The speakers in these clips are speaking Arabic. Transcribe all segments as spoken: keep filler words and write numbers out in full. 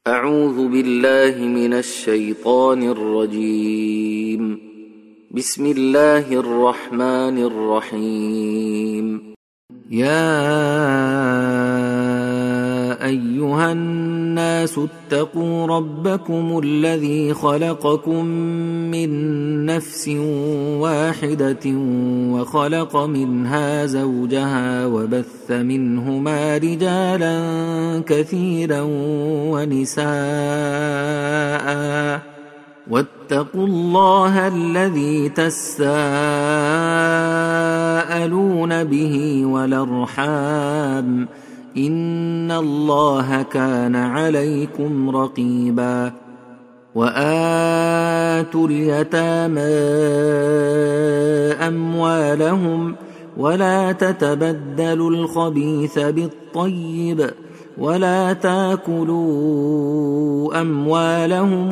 أعوذ بالله من الشيطان الرجيم. بسم الله الرحمن الرحيم. يا أيها الناس اتقوا ربكم الذي خلقكم من نفس واحدة وخلق منها زوجها وبث منهما رجالا كثيرا ونساء واتقوا الله الذي تساءلون به والأرحام إن الله كان عليكم رقيبا. وآتوا اليتامى أموالهم ولا تتبدلوا الخبيث بالطيب ولا تاكلوا أموالهم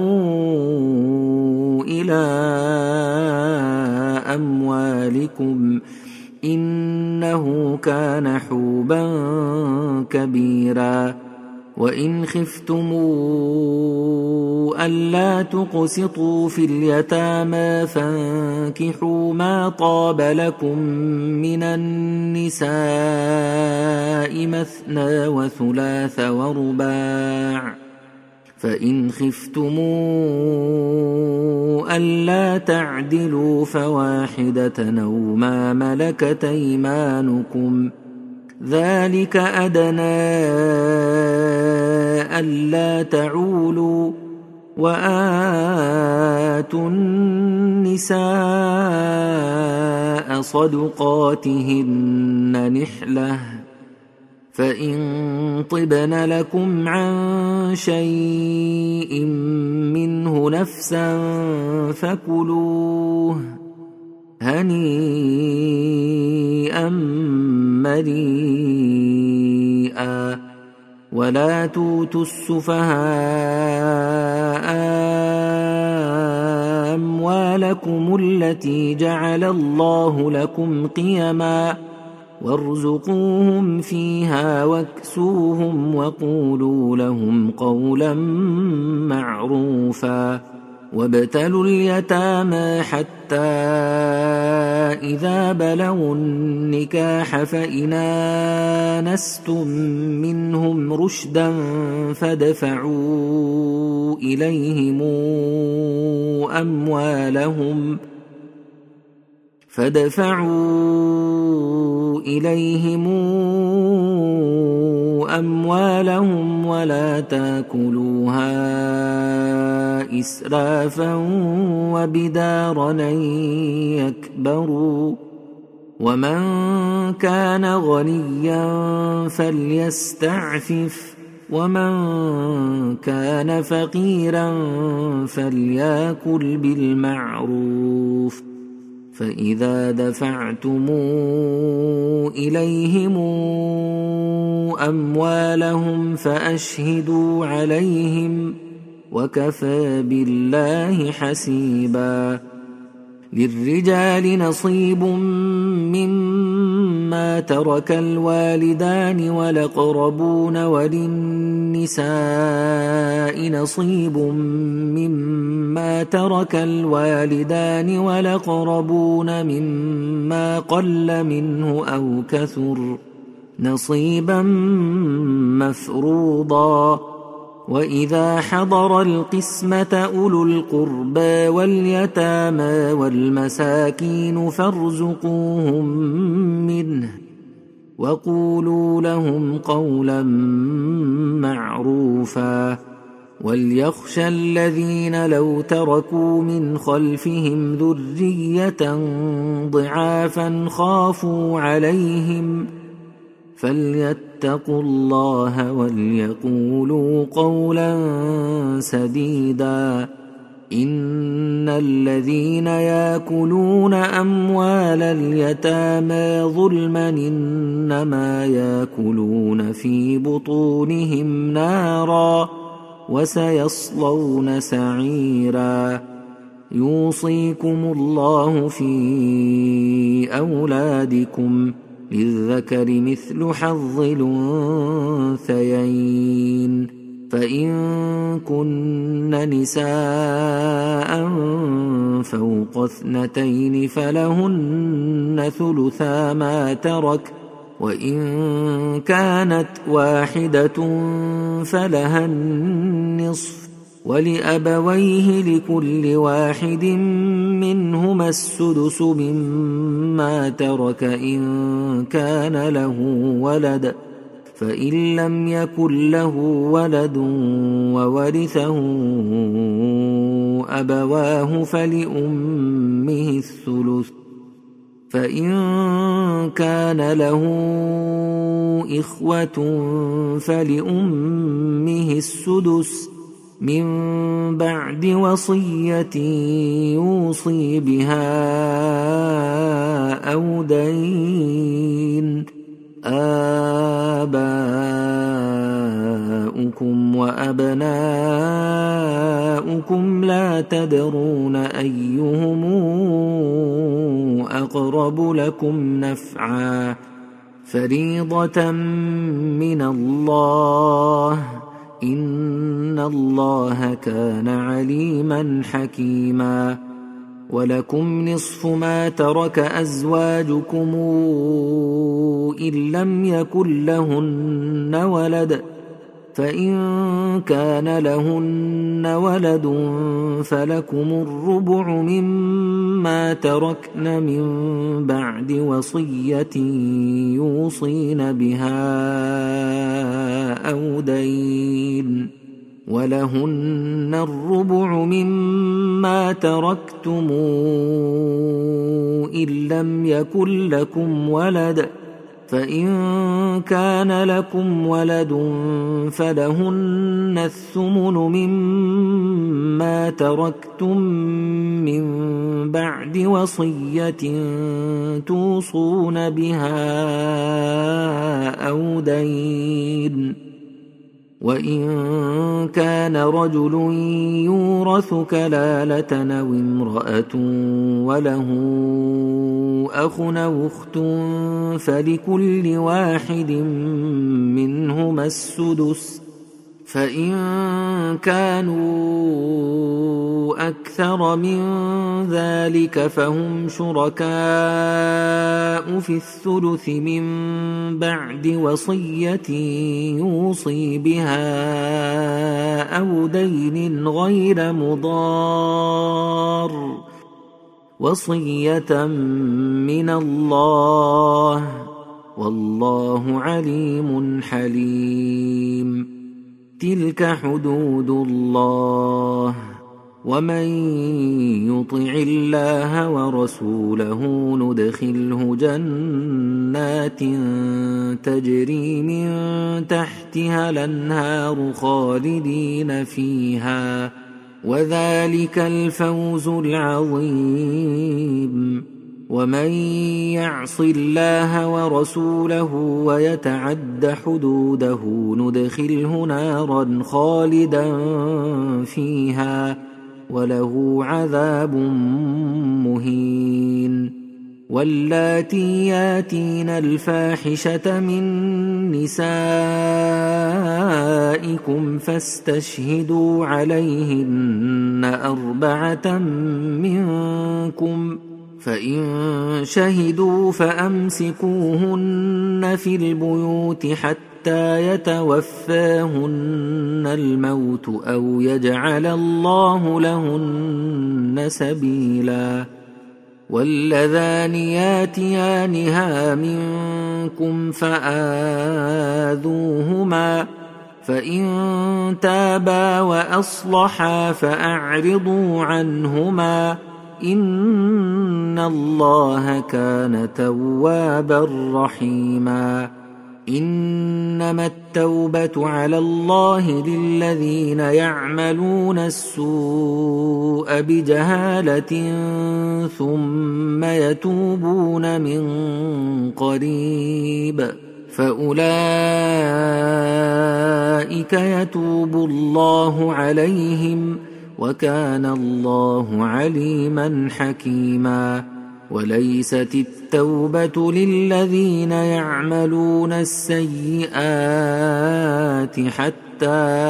إلى أموالكم إنه كان حوبا كبيرا. وإن خفتم ألا تقسطوا في اليتامى فانكحوا ما طاب لكم من النساء مثنى وثلاث ورباع فإن خفتم ألا تعدلوا فواحدة أو ما ملكت أيمانكم ذلك أدنى ألا تعولوا. وآتوا النساء صدقاتهن نحلة فإن طبن لكم عن شيء منه نفسا فكلوه هنيئا مريئا. ولا توتوا السفهاء أموالكم التي جعل الله لكم قيما وارزقوهم فيها واكسوهم وقولوا لهم قولا معروفا. وابتلوا اليتامى حتى إذا بلغوا النكاح فإن آنستم منهم رشدا فادفعوا إليهم أموالهم فادفعوا إليهم أموالهم ولا تاكلوها إسرافا وبدارا أن يكبروا. ومن كان غنيا فليستعفف ومن كان فقيرا فليأكل بالمعروف. فإذا دفعتم إليهم أموالهم فأشهدوا عليهم وكفى بالله حسيبا. للرجال نصيب مما ترك الوالدان والأقربون وللنساء نصيب مما ترك الوالدان والأقربون مما قل منه أو كثر نصيبا مفروضا. وإذا حضر القسمة أولو القربى واليتامى والمساكين فارزقوهم منه وقولوا لهم قولا معروفا. وليخشى الذين لو تركوا من خلفهم ذرية ضعافا خافوا عليهم فليتقوا الله وليقولوا قولا سديدا. إن الذين يأكلون أموال اليتامى ظلما إنما يأكلون في بطونهم نارا وسيصلون سعيرا. يوصيكم الله في أولادكم للذكر مثل حظ الأنثيين فإن كن نساء فوق اثنتين فلهن ثلثا ما ترك، وإن كانت واحدة فلها النصف، ولأبويه لكل واحد منهما السدس مما ترك إن كان له ولد، فإن لم يكن له ولد وورثه أبواه فلأمه الثلث، فإن كان له إخوة فلأمه السدس من بعد وصية يوصي بها أو دين. آباؤكم وأبناؤكم لا تدرون أيهم أقرب لكم نفعا، فريضة من الله، إن الله كان عليما حكيما. ولكم نصف ما ترك أزواجكم إن لم يكن لهن ولد، فإن كان لهن ولد فلكم الربع مما تركن من بعد وصية يوصين بها أو دين، ولهن الربع مما تركتم إن لم يكن لكم ولد، فإن كان لكم ولد فلهن الثمن مما تركتم من بعد وصية توصون بها أو دين. وإن كان رجل يورث كلالة أو امرأة وله أخ أو أخت فلكل واحد منهما السدس، فإن كانوا أكثر من ذلك فهم شركاء في الثلث من بعد وصية يوصي بها أو دين غير مضار، وصية من الله، والله عليم حليم. تلك حدود الله، ومن يطع الله ورسوله ندخله جنات تجري من تحتها الأنهار خالدين فيها، وذلك الفوز العظيم. ومن يعص الله ورسوله ويتعد حدوده ندخله نارا خالدا فيها وله عذاب مهين. واللاتي ياتين الفاحشة من نسائكم فاستشهدوا عليهن أربعة منكم، فإن شهدوا فأمسكوهن في البيوت حتى يتوفاهن الموت أو يجعل الله لهن سبيلا. واللذان ياتيانها منكم فآذوهما، فإن تابا وأصلحا فأعرضوا عنهما، إن الله كان توابا رحيما. إنما التوبة على الله للذين يعملون السوء بجهالة ثم يتوبون من قريب فأولئك يتوب الله عليهم، وكان الله عليما حكيما. وليست التوبة للذين يعملون السيئات حتى حتى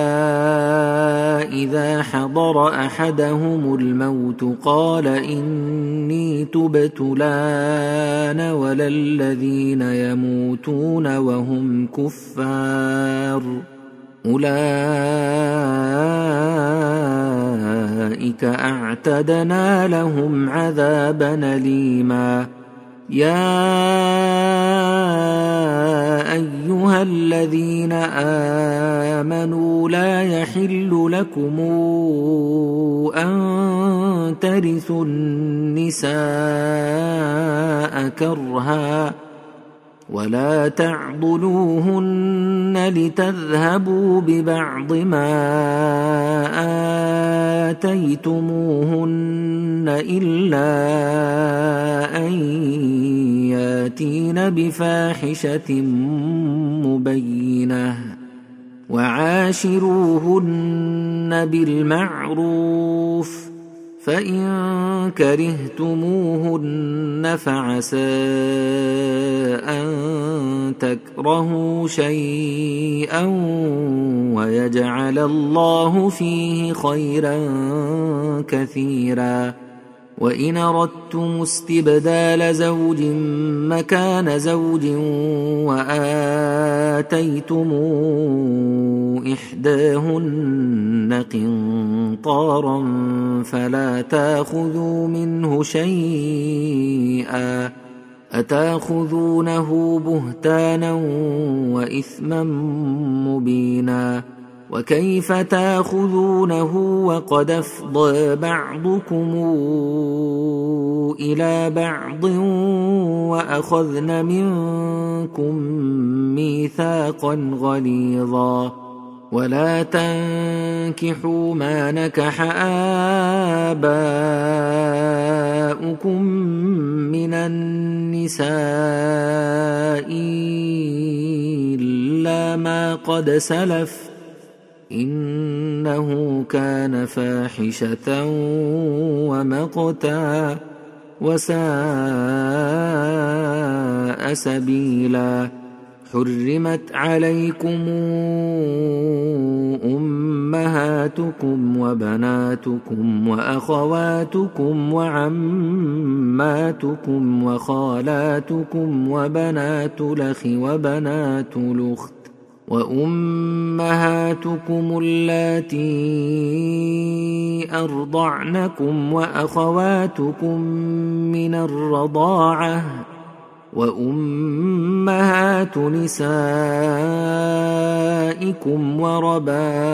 إذا حضر أحدهم الموت قال إني تبت الآن ولا الذين يموتون وهم كفار أولئك أعتدنا لهم عذابا أليما. يا أيها الذين آمنوا لا يحل لكم أن ترثوا النساء كرها ولا تعضلوهن لتذهبوا ببعض ما آتيتموهن إلا أن ياتين بفاحشة مبينة وعاشروهن بالمعروف فإن كرهتموهن فعسى أن تكرهوا شيئا ويجعل الله فيه خيرا كثيرا. وإن أردتم استبدال زوج مكان زوج وآتيتم إحداهن قنطارا فلا تأخذوا منه شيئا أتأخذونه بهتانا وإثما مبينا. وكيف تأخذونه وقد أفضى بعضكم إلى بعض وأخذن منكم ميثاقا غليظا. ولا تنكحوا ما نكح آباؤكم من النساء إلا ما قد سلف إنه كان فاحشة ومقتا وساء سبيلا. حرمت عليكم أمهاتكم وبناتكم وأخواتكم وعماتكم وخالاتكم وبنات الأخ وبنات الأخت وأمهاتكم اللاتي أرضعنكم وأخواتكم من الرضاعة وأمهات نسائكم وربائبكم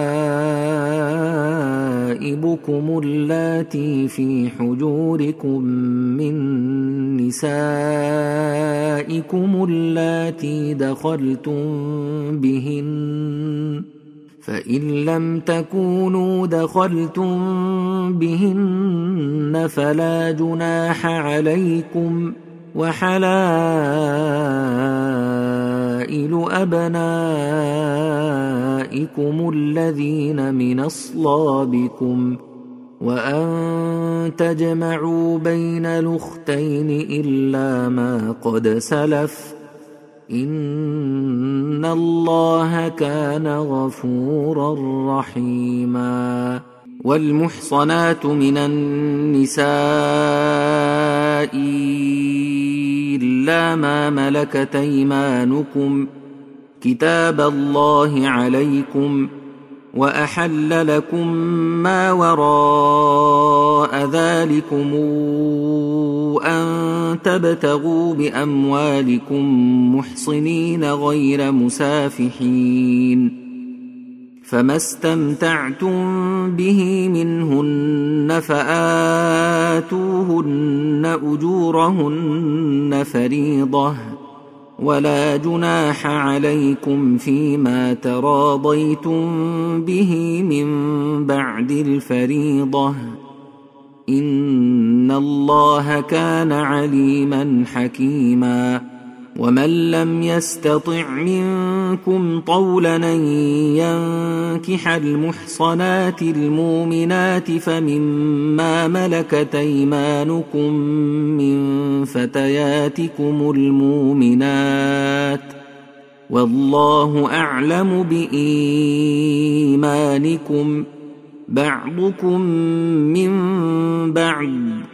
اللاتي في حجوركم من نسائكم اللاتي دخلتم بهن فإن لم تكونوا دخلتم بهن فلا جناح عليكم وحلائل أبنائكم الذين من أصلابكم وأن تجمعوا بين الأختين إلا ما قد سلف إن الله كان غفورا رحيما. والمحصنات من النساء إلا ما ملكت أيمانكم كتاب الله عليكم وأحل لكم ما وراء ذلكم أن تبتغوا بأموالكم محصنين غير مسافحين فما استمتعتم به منهن فآتوهن أجورهن فريضة ولا جناح عليكم فيما تراضيتم به من بعد الفريضة إن الله كان عليما حكيما. ومن لم يستطع منكم طولا أن ينكح المحصنات المؤمنات فمما ملكت أيمانكم من فتياتكم المؤمنات والله أعلم بإيمانكم بعضكم من بعض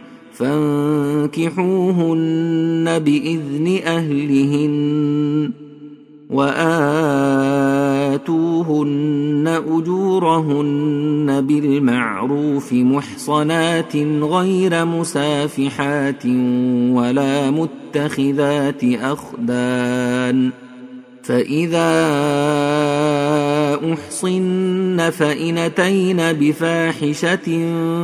فانكحوهن بإذن أهلهن وآتوهن أجورهن بالمعروف محصنات غير مسافحات ولا متخذات أخدان فإذا أحصن فإن أتين بفاحشة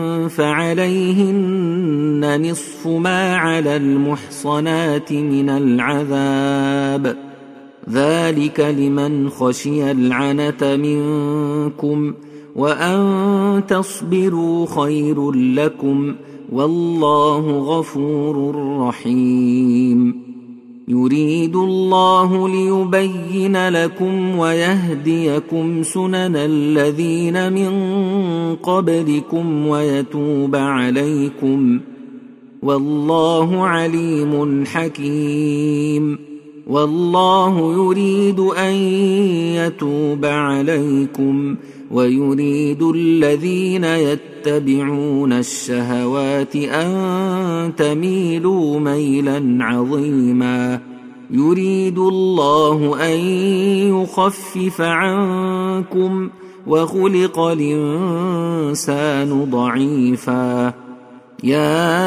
فعليهن نصف ما على المحصنات من العذاب ذلك لمن خشي العنة منكم وأن تصبروا خير لكم والله غفور رحيم يريد الله ليبين لكم ويهديكم سنن الذين من قبلكم ويتوب عليكم والله عليم حكيم والله يريد أن يتوب عليكم ويريد الذين يتبعون الشهوات أن تميلوا ميلا عظيما يريد الله أن يخفف عنكم وخلق الإنسان ضعيفا يا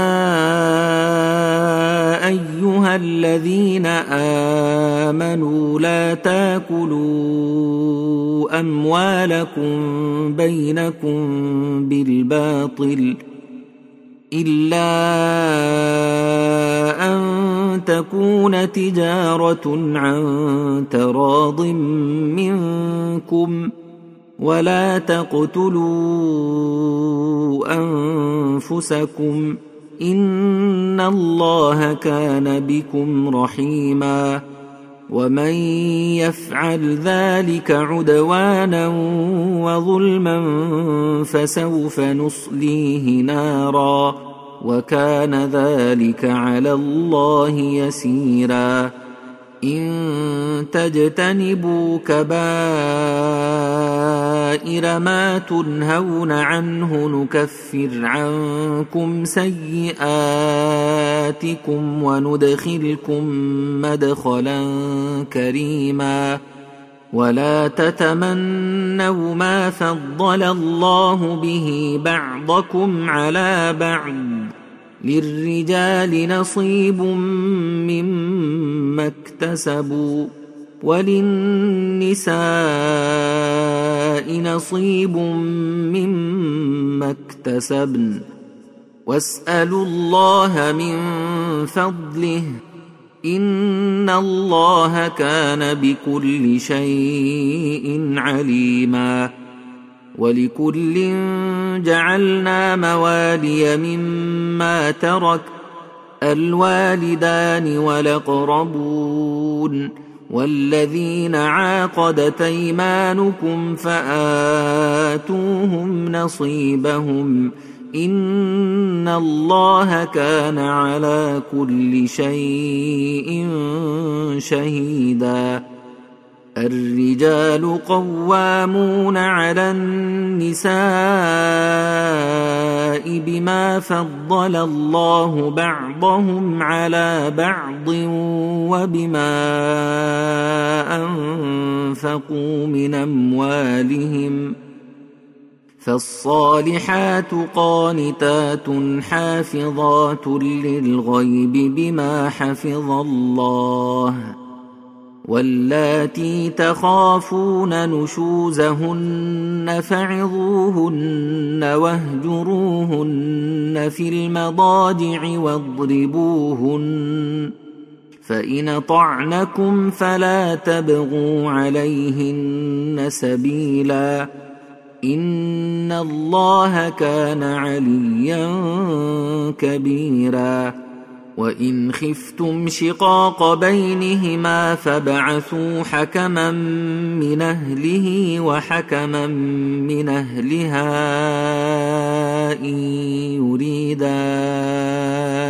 أيها الذين آمنوا لا تاكلوا أموالكم بينكم بالباطل إلا أن تكون تجارة عن تراض منكم ولا تقتلوا أنفسكم إن الله كان بكم رحيما ومن يفعل ذلك عدوانا وظلما فسوف نصليه نارا وكان ذلك على الله يسيرا إن تجتنبوا كبائر ما تنهون عنه نكفر عنكم سيئاتكم وندخلكم مدخلا كريما ولا تتمنوا ما فضل الله به بعضكم على بعض للرجال نصيب مما اكتسبوا وللنساء نصيب مما اكتسبن واسألوا الله من فضله إن الله كان بكل شيء عليما ولكل جعلنا موالي مما ترك الوالدان والأقربون والذين عاقدت أيمانكم فآتوهم نصيبهم إن الله كان على كل شيء شهيدا الرجال قوامون على النساء بما فضل الله بعضهم على بعض وبما أنفقوا من أموالهم فالصالحات قانتات حافظات للغيب بما حفظ الله واللاتي تخافون نشوزهن فعظوهن واهجروهن في المضاجع واضربوهن فإن طعنكم فلا تبغوا عليهن سبيلا إن الله كان عليا كبيرا وإن خفتم شقاق بينهما فابعثوا حكما من أهله وحكما من أهلها إن يريدا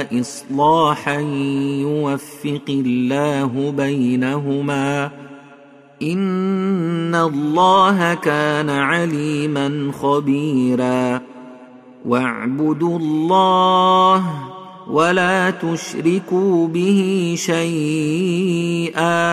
إصلاحا يوفق الله بينهما إن الله كان عليما خبيرا واعبدوا الله ولا تشركوا به شيئا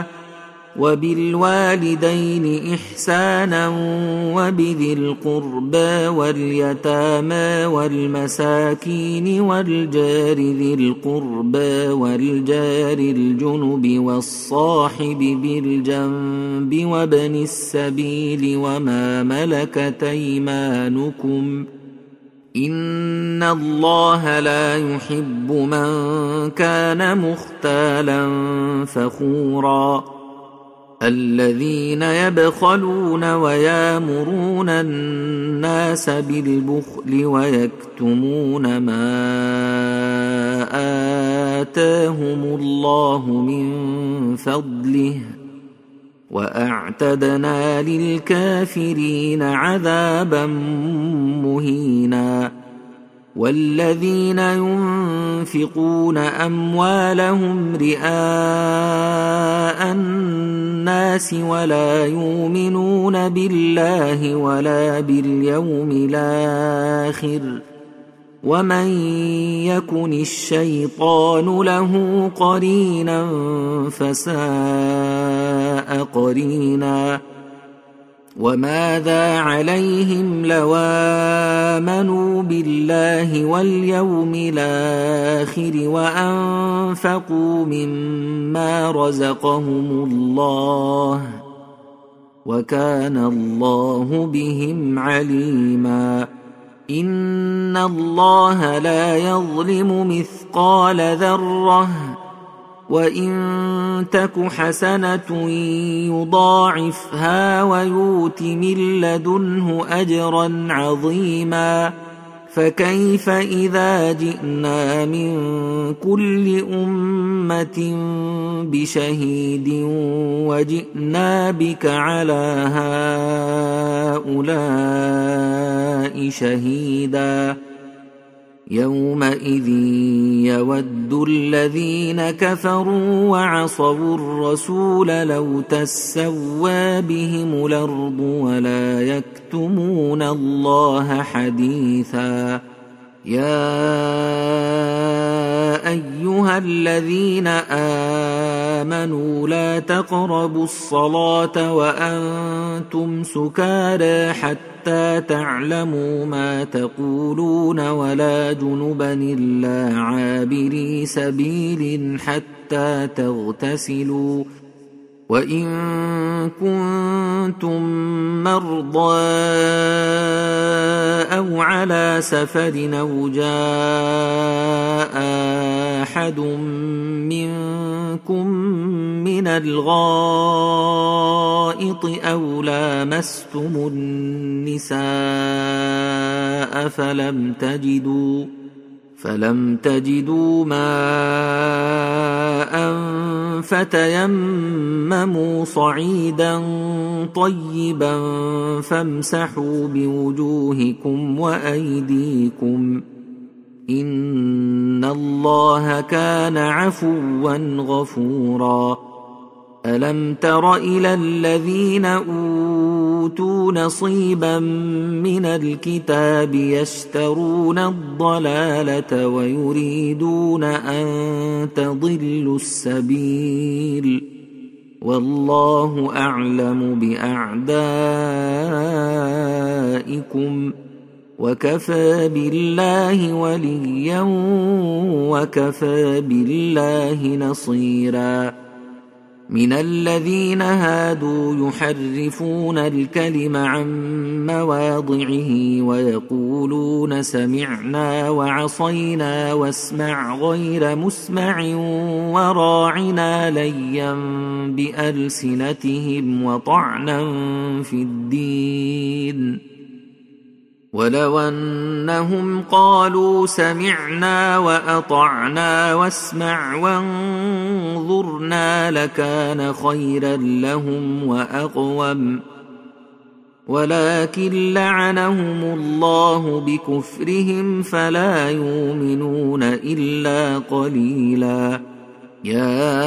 وبالوالدين إحسانا وبذي القربى واليتامى والمساكين والجار ذي القربى والجار الجنب والصاحب بالجنب وابن السبيل وما ملكت أيمانكم إن الله لا يحب من كان مختالا فخورا الذين يبخلون ويامرون الناس بالبخل ويكتمون ما آتاهم الله من فضله وأعتدنا للكافرين عذابا مهينا والذين ينفقون أموالهم رئاء الناس ولا يؤمنون بالله ولا باليوم الآخر ومن يكن الشيطان له قرينا فساء قرينا وماذا عليهم لو آمنوا بالله واليوم الآخر وأنفقوا مما رزقهم الله وكان الله بهم عليما إن الله لا يظلم مثقال ذرة وإن تك حسنة يضاعفها ويؤت من لدنه أجرا عظيما فكيف إذا جئنا من كل أمة بشهيد وجئنا بك على هؤلاء شهيدا يومئذ يود الذين كفروا وعصوا الرسول لو تسوى بهم الأرض ولا يكتمون الله حديثا يا أيها الذين آمنوا لا تقربوا الصلاة وأنتم سكارى حتى تعلموا ما تقولون ولا جنبا إلا عابري سبيل حتى تغتسلوا وإن كنتم مرضى أو على سفر أو جاء أحد منكم من الغائط أو لامستم النساء فلم تجدوا فلم تجدوا ماء فتيمموا صعيدا طيبا فامسحوا بوجوهكم وأيديكم إن الله كان عفوا غفورا ألم تر إلى الذين أوتوا نصيبا من الكتاب يشترون الضلالة ويريدون أن تضلوا السبيل والله أعلم بأعدائكم وكفى بالله وليا وكفى بالله نصيرا من الذين هادوا يحرفون الكلم عن مواضعه ويقولون سمعنا وعصينا واسمع غير مسمع وراعنا ليا بألسنتهم وطعنا في الدين ولو أنهم قالوا سمعنا وأطعنا واسمع وانظرنا لكان خيرا لهم وأقوم ولكن لعنهم الله بكفرهم فلا يؤمنون إلا قليلا يا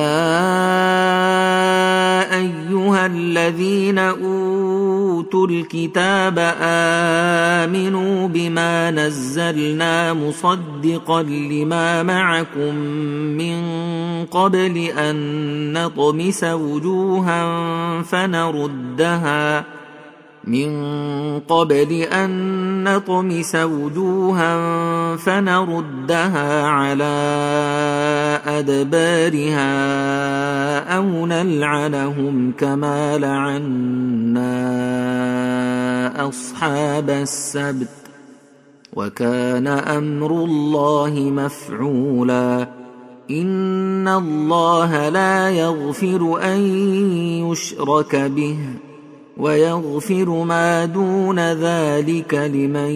أيها الذين أوتوا الكتاب آمنوا بما نزلنا مصدقا لما معكم من قبل أن نطمس وجوها فنردها من قبل أن نطمس وجوها فنردها على أدبارها أو نلعنهم كما لعنا أصحاب السبت وكان أمر الله مفعولا إن الله لا يغفر أن يشرك به ويغفر ما دون ذلك لمن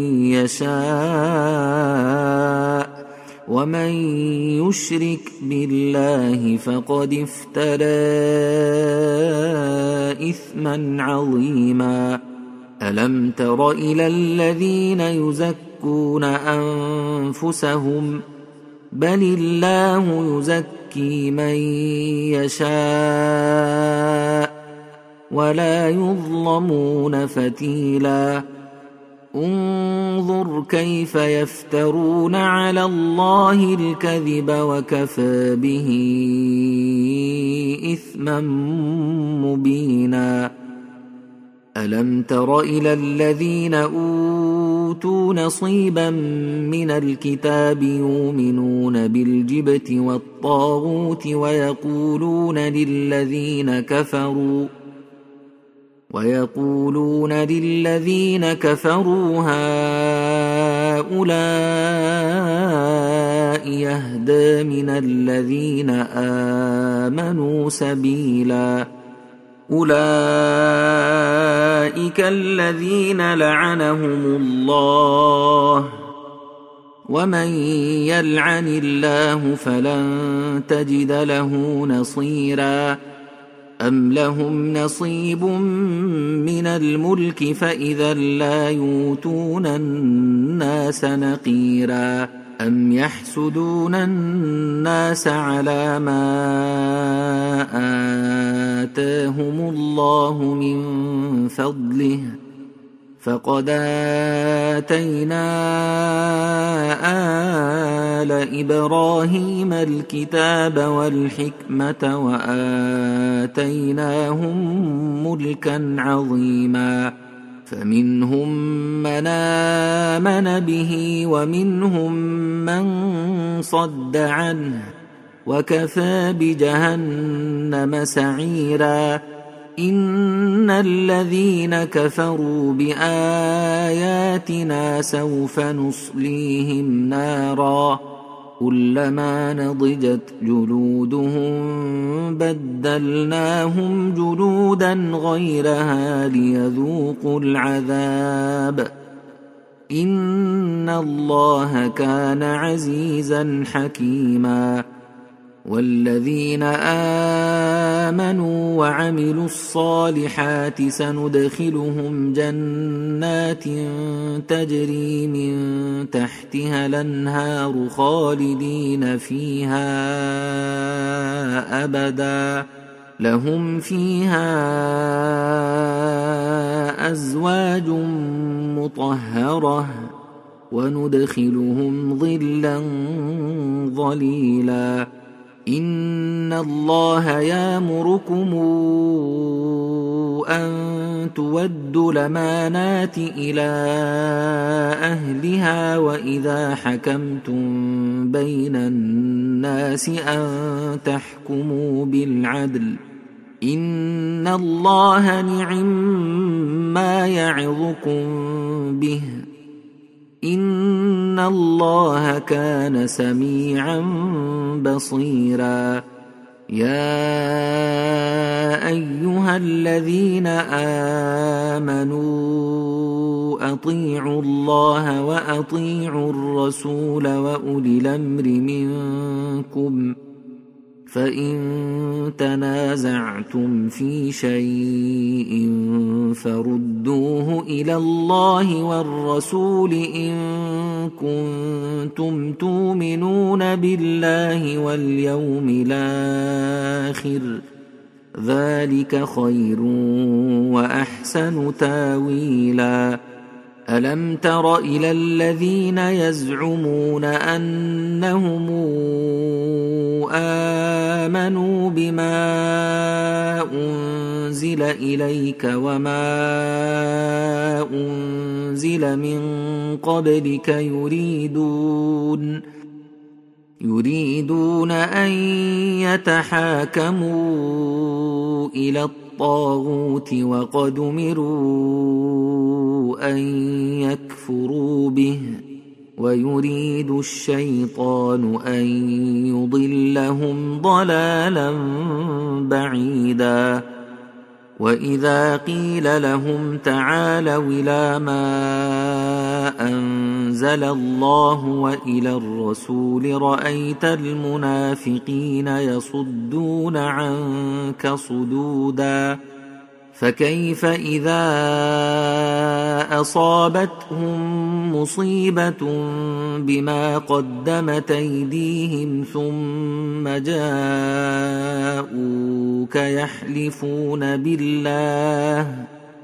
يشاء ومن يشرك بالله فقد افترى إثما عظيما ألم تر إلى الذين يزكون أنفسهم بل الله يزكي من يشاء ولا يظلمون فتيلا انظر كيف يفترون على الله الكذب وكفى به إثما مبينا ألم تر إلى الذين أوتوا نصيبا من الكتاب يؤمنون بالجبت والطاغوت ويقولون للذين كفروا ويقولون للذين كفروا هؤلاء يهدى من الذين آمنوا سبيلا أولئك الذين لعنهم الله ومن يلعن الله فلن تجد له نصيرا أم لهم نصيب من الملك فإذا لا يؤتون الناس نقيرا أم يحسدون الناس على ما آتاهم الله من فضله فقد آتينا آل إبراهيم الكتاب والحكمة وآتيناهم ملكا عظيما فمنهم من آمن به ومنهم من صد عنه وكفى بجهنم سعيرا إن الذين كفروا بآياتنا سوف نصليهم نارا كلما نضجت جلودهم بدلناهم جلودا غيرها ليذوقوا العذاب إن الله كان عزيزا حكيما والذين آمنوا وعملوا الصالحات سندخلهم جنات تجري من تحتها الأنهار خالدين فيها أبدا لهم فيها أزواج مطهرة وندخلهم ظلا ظليلا إن الله يأمركم أن تودوا الأمانات إلى أهلها وإذا حكمتم بين الناس أن تحكموا بالعدل إن الله نعم ما يعظكم به إن الله كان سميعا بصيرا يا أيها الذين آمنوا أطيعوا الله وأطيعوا الرسول وأولي الأمر منكم فإن تنازعتم في شيء فردوه إلى الله والرسول إن كنتم تؤمنون بالله واليوم الآخر، ذلك خير وأحسن تاويلا. ألم تر إلى الذين يزعمون أنهم آمنوا بما أنزل إليك وما أنزل من قبلك يريدون يريدون أن يتحاكموا إلى الطاغوت وقد أمروا أن يكفروا به ويريد الشيطان أن يضلهم ضلالا بعيدا. وإذا قيل لهم تعالوا إلى ما أنزل الله وإلى الرسول رأيت المنافقين يصدون عنك صدودا. فكيف إذا أصابتهم مصيبة بما قدمت أيديهم ثم جاءوك يحلفون بالله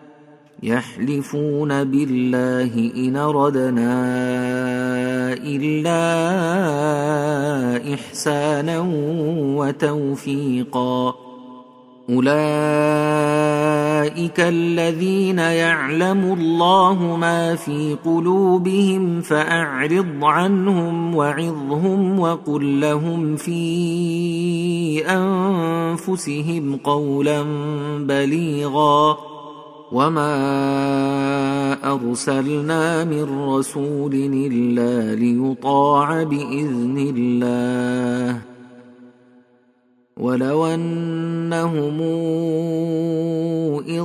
يحلفون بالله إن أردنا إلا إحسانا وتوفيقا. أولئك الذين يعلم الله ما في قلوبهم فأعرض عنهم وعظهم وقل لهم في أنفسهم قولا بليغا. وما أرسلنا من رسول إلا ليطاع بإذن الله ولو أنهم إذ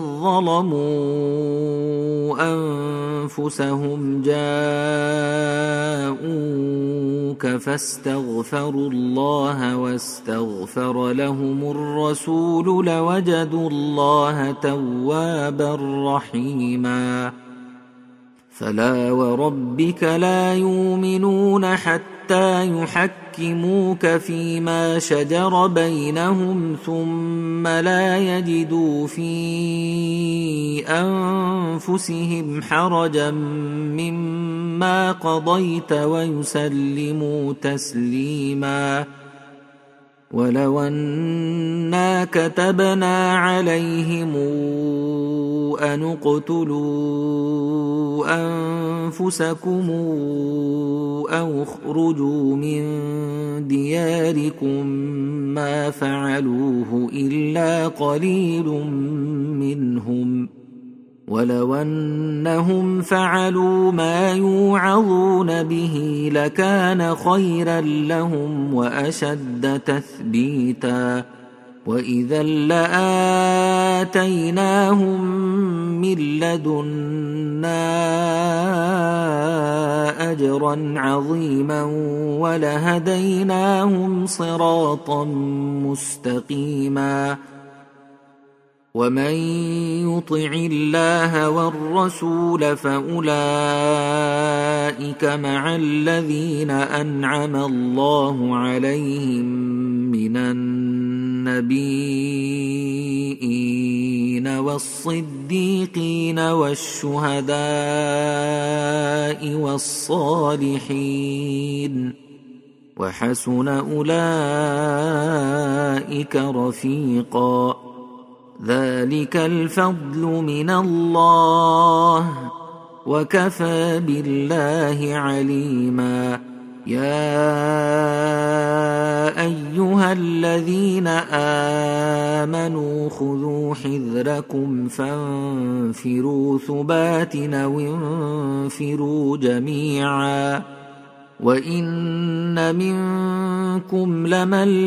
ظلموا أنفسهم جاءوك فاستغفروا الله واستغفر لهم الرسول لوجدوا الله توابا رحيما. فلا وربك لا يؤمنون حتى يحكموك فيما شجر بينهم ثم لا يجدوا في أنفسهم حرجا مما قضيت ويسلموا تسليما. ولو أنا كتبنا عليهم أن اقتلوا أنفسكم أو اخرجوا من دياركم ما فعلوه إلا قليل منهم ولو أنهم فعلوا ما يوعظون به لكان خيرا لهم وأشد تثبيتا. وإذا لآتيناهم من لدنا أجرا عظيما ولهديناهم صراطا مستقيما. ومن يطع الله والرسول فأولئك مع الذين أنعم الله عليهم من النبيين والصديقين والشهداء والصالحين وحسن أولئك رفيقا. ذلك الفضل من الله وكفى بالله عليما. يا أيها الذين آمنوا خذوا حذركم فانفروا ثبات أو انفروا جميعا وإن منكم لمن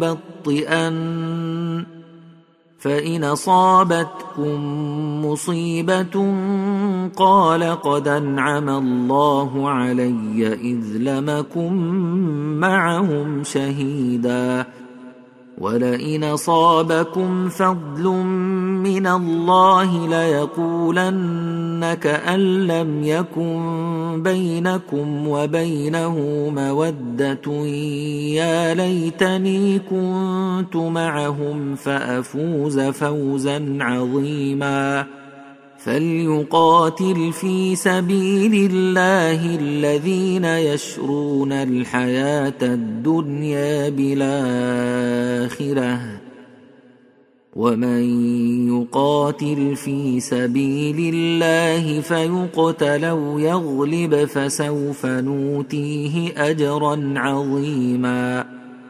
ليبطئن فإن أصابتكم مصيبة قال قد أنعم الله علي إذ لم أكن معهم شهيدا ولئن أصابكم فضل من الله ليقولن كأن لم يكن بينكم وبينه مودة يا ليتني كنت معهم فأفوز فوزا عظيما فليقاتل في سبيل الله الذين يشرون الحياة الدنيا بالآخرة ومن يقاتل في سبيل الله فيقتل أو يغلب فسوف نؤتيه أجرا عظيما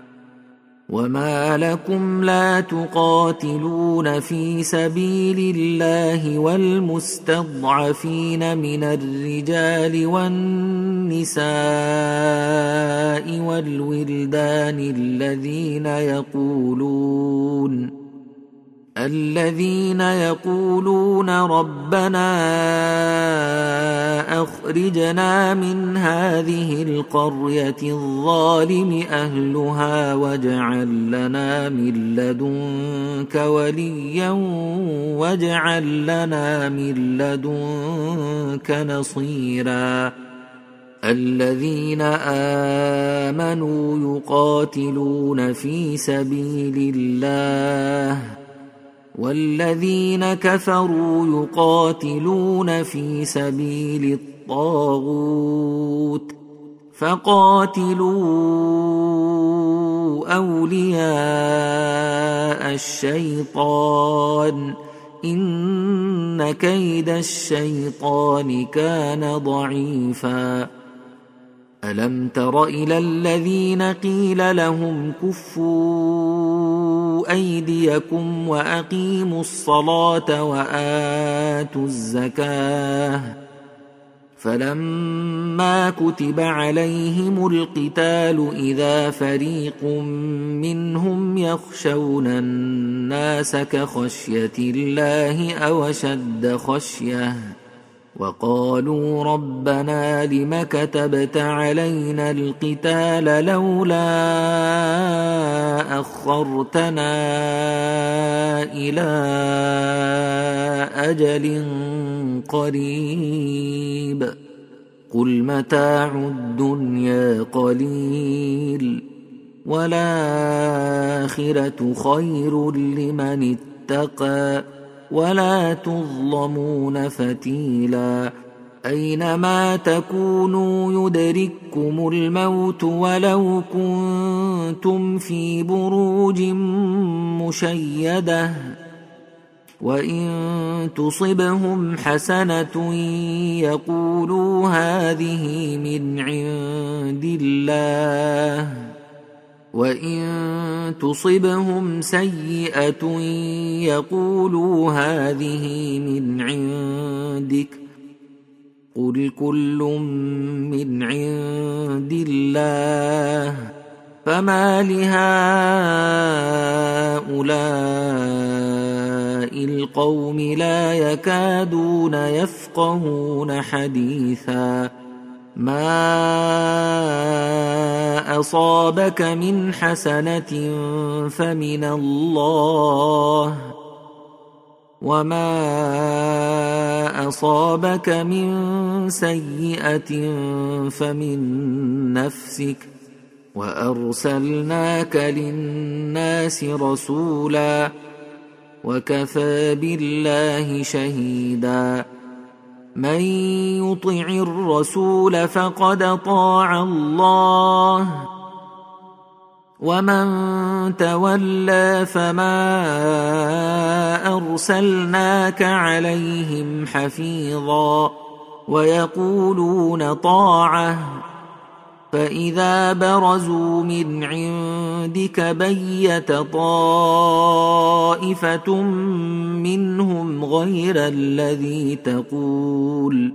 وما لكم لا تقاتلون في سبيل الله والمستضعفين من الرجال والنساء والولدان الذين يقولون الذين يقولون ربنا أخرجنا من هذه القرية الظالم أهلها واجعل لنا من لدنك وليا واجعل لنا من لدنك نصيرا الذين آمنوا يقاتلون في سبيل الله والذين كفروا يقاتلون في سبيل الطاغوت فقاتلوا أولياء الشيطان إن كيد الشيطان كان ضعيفا ألم تر إلى الذين قيل لهم كفوا أيديكم وأقيموا الصلاة وآتوا الزكاة فلما كتب عليهم القتال إذا فريق منهم يخشون الناس كخشية الله أو أشد خشية وقالوا ربنا لم كتبت علينا القتال لولا أخرتنا إلى أجل قريب قل متاع الدنيا قليل والآخرة خير لمن اتقى ولا تظلمون فتيلا أينما تكونوا يدرككم الموت ولو كنتم في بروج مشيدة وإن تصبهم حسنة يقولوا هذه من عند الله وإن تصبهم سيئة يقولوا هذه من عندك قل كل من عند الله فما لهؤلاء القوم لا يكادون يفقهون حديثا ما أصابك من حسنة فمن الله وما أصابك من سيئة فمن نفسك وأرسلناك للناس رسولا وكفى بالله شهيدا من يطع الرسول فقد طاع الله ومن تولى فما أرسلناك عليهم حفيظا ويقولون طاعة فإذا برزوا من عندك بيت طائفة منهم غير الذي تقول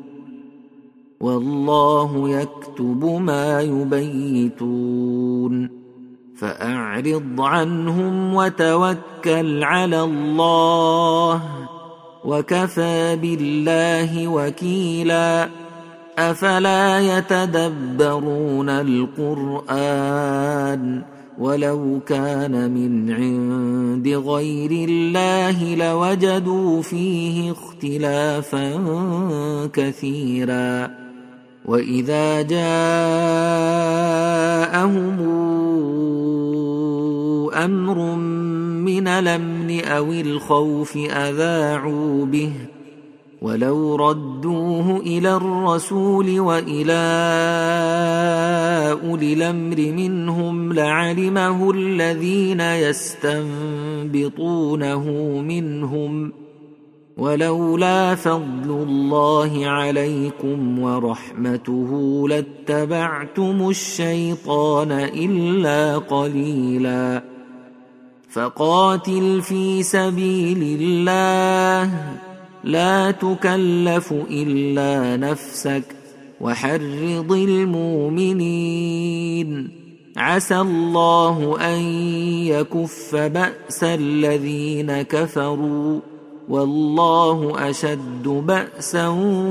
والله يكتب ما يبيتون فأعرض عنهم وتوكل على الله وكفى بالله وكيلا أفلا يتدبرون القرآن ولو كان من عند غير الله لوجدوا فيه اختلافا كثيرا. وإذا جاءهم أمر من الأمن أو الخوف أذاعوا به، ولو ردوه إلى الرسول وإلى أولي الأمر منهم لعلمه الذين يستنبطونه منهم، ولولا فضل الله عليكم ورحمته لاتبعتم الشيطان إلا قليلا. فقاتل في سبيل الله لا تكلف إلا نفسك وحرض المؤمنين، عسى الله أن يكف بأس الذين كفروا، والله أشد بأسا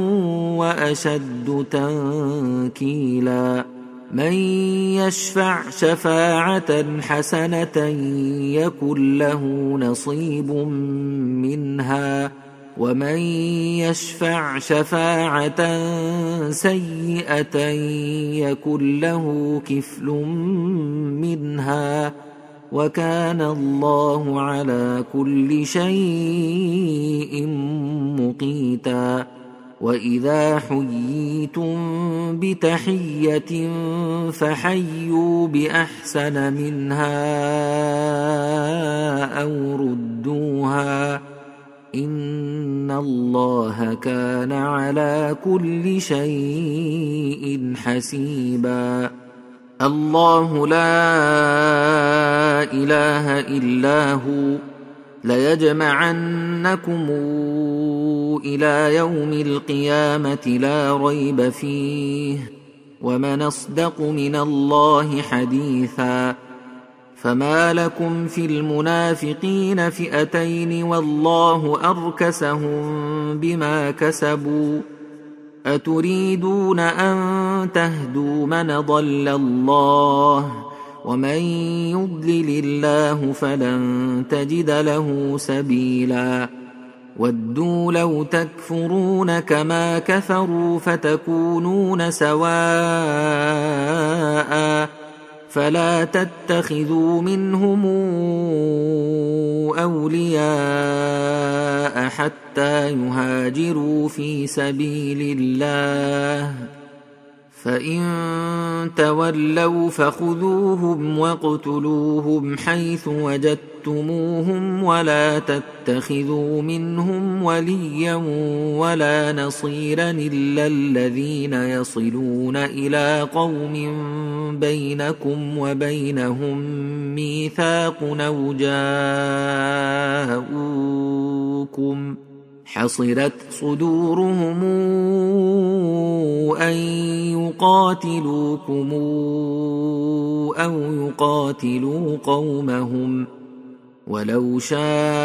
وأشد تنكيلا. من يشفع شفاعة حسنة يكن له نصيب منها، ومن يشفع شفاعة سيئة يكن له كفل منها، وكان الله على كل شيء مقيتا. وإذا حييتم بتحية فحيوا بأحسن منها أو ردوها، إن الله كان على كل شيء حسيبا. الله لا إله إلا هو ليجمعنكم إلى يوم القيامة لا ريب فيه، ومن أصدق من الله حديثا. فما لكم في المنافقين فئتين والله أركسهم بما كسبوا، أتريدون أن تهدوا من ضل الله، ومن يضلل الله فلن تجد له سبيلا. ودوا لو تكفرون كما كفروا فتكونون سواء، فلا تتخذوا منهم أولياء حتى يهاجروا في سبيل الله، فإن تولوا فخذوهم واقتلوهم حيث وجدتموهم، ولا تتخذوا منهم وليا ولا نصيرا إلا الذين يصلون إلى قوم بينكم وبينهم ميثاق أو جاءوكم حصرت صدورهم أن يقاتلوكم أو يقاتلوا قومهم، ولو شاء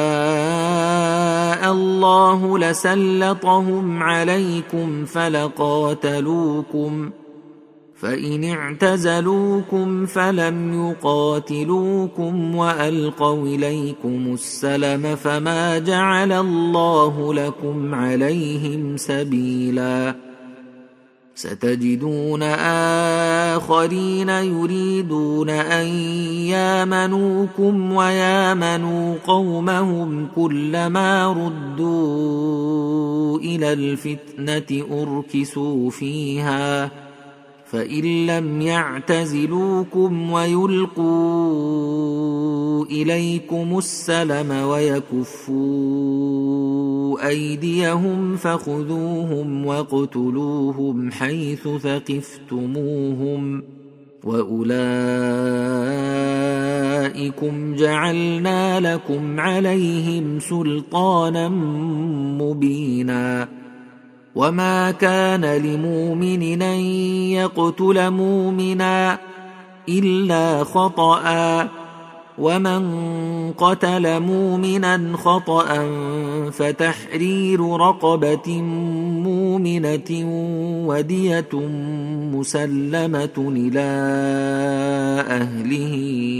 الله لسلطهم عليكم فلقاتلوكم، فإن اعتزلوكم فلم يقاتلوكم وألقوا إليكم السلم فما جعل الله لكم عليهم سبيلا. ستجدون آخرين يريدون أن يامنوكم ويامنوا قومهم كلما ردوا إلى الفتنة أركسوا فيها، فإن لم يعتزلوكم ويلقوا إليكم السلم ويكفوا أيديهم فخذوهم واقتلوهم حيث ثقفتموهم، وأولئكم جعلنا لكم عليهم سلطانا مبينا. وما كان لمؤمن أن يقتل مؤمنا إلا خطأ، ومن قتل مؤمنا خطأ فتحرير رقبة مؤمنة ودية مسلمة إلى أهله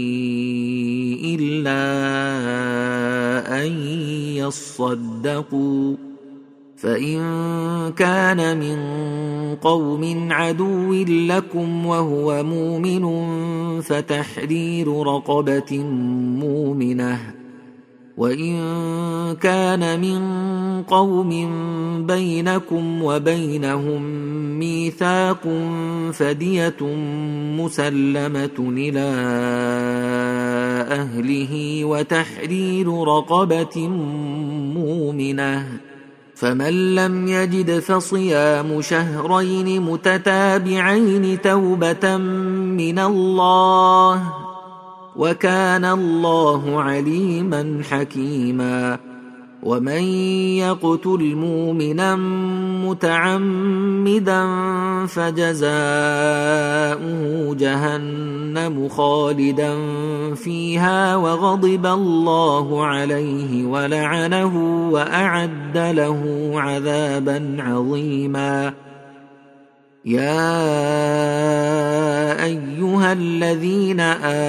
إلا أن يصدقوا، فإن كان من قوم عدو لكم وهو مؤمن فتحرير رقبة مؤمنة، وإن كان من قوم بينكم وبينهم ميثاق فدية مسلمة إلى أهله وتحرير رقبة مؤمنة، فمن لم يجد فصيام شهرين متتابعين توبة من الله، وكان الله عليما حكيما. ومن يقتل مؤمنا متعمدا فجزاؤه جهنم خالدا فيها وغضب الله عليه ولعنه وأعد له عذابا عظيما. يا أيها الذين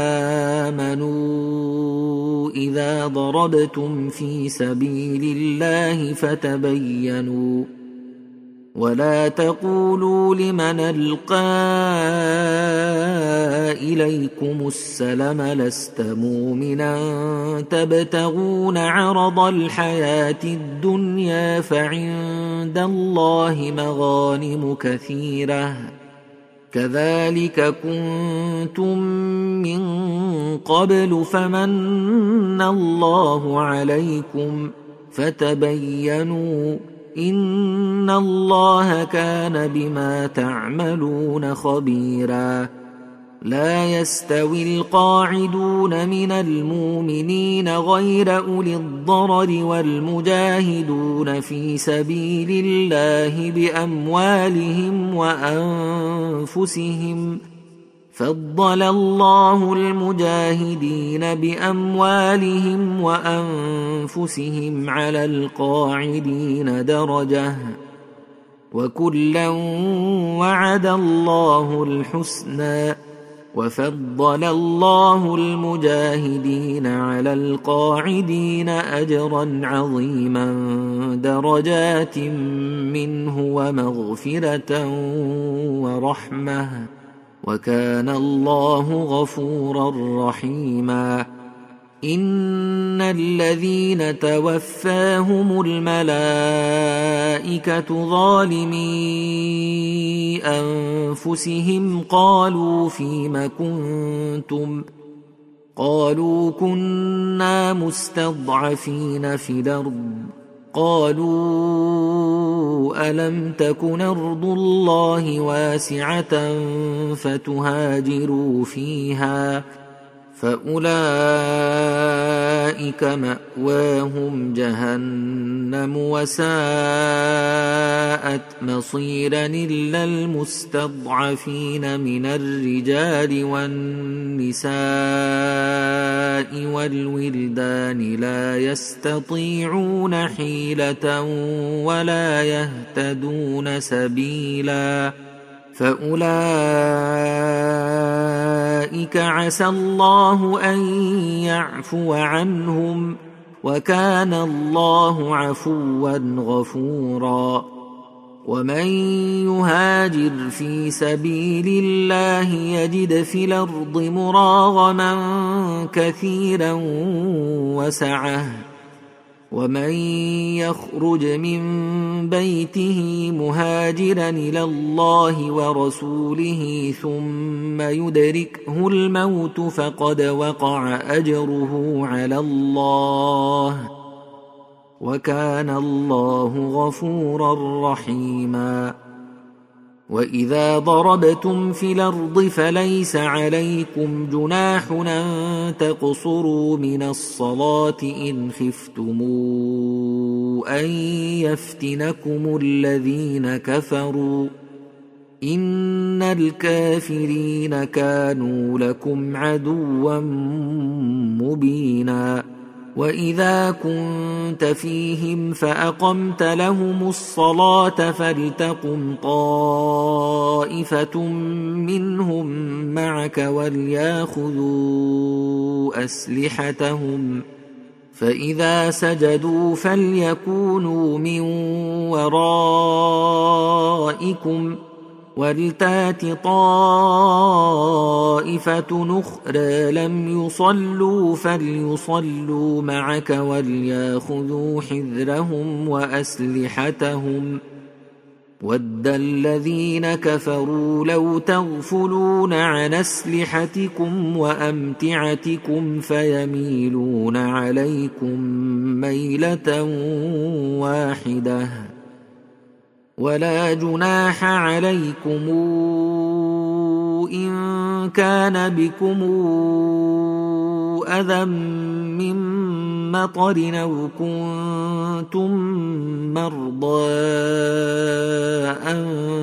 آمنوا إذا ضربتم في سبيل الله فتبينوا ولا تقولوا لمن ألقى إليكم السلم لست مؤمنا تبتغون عرض الحياة الدنيا فعند الله مغانم كثيرة كذلك كنتم من قبل فمن الله عليكم فتبينوا إن الله كان بما تعملون خبيرا. لا يستوي القاعدون من المؤمنين غير أولي الضرر والمجاهدون في سبيل الله بأموالهم وأنفسهم، فضل الله المجاهدين بأموالهم وأنفسهم على القاعدين درجة، وكلا وعد الله الحسنى، وفضل الله المجاهدين على القاعدين أجرا عظيما درجات منه ومغفرة ورحمة، وكان الله غفورا رحيما. إن الذين توفاهم الملائكة ظالمي أنفسهم قالوا فيم كنتم قالوا كنا مستضعفين في الأرض قالوا ألم تكن أرض الله واسعة فتهاجروا فيها فأولئك مأواهم جهنم وساءت مصيرا إلا المستضعفين من الرجال والنساء والولدان لا يستطيعون حيلة ولا يهتدون سبيلا فأولئك عسى الله أن يعفو عنهم وكان الله عفوا غفورا. ومن يهاجر في سبيل الله يجد في الأرض مراغما كثيرا وسعة، ومن يخرج من بيته مهاجرا إلى الله ورسوله ثم يدركه الموت فقد وقع أجره على الله وكان الله غفورا رحيما. وإذا ضربتم في الأرض فليس عليكم جناح أن تقصروا من الصلاة إن خفتم أن يفتنكم الذين كفروا إن الكافرين كانوا لكم عدوا مبينا وإذا كنت فيهم فأقمت لهم الصلاة فلتقم طائفة منهم معك ولياخذوا أسلحتهم فإذا سجدوا فليكونوا من ورائكم ولتات طائفة أخرى لم يصلوا فليصلوا معك ولياخذوا حذرهم وأسلحتهم ود الذين كفروا لو تغفلون عن أسلحتكم وأمتعتكم فيميلون عليكم ميلة واحدة ولا جناح عليكم إن كان بكم أذى من مطر أو كنتم مرضى أن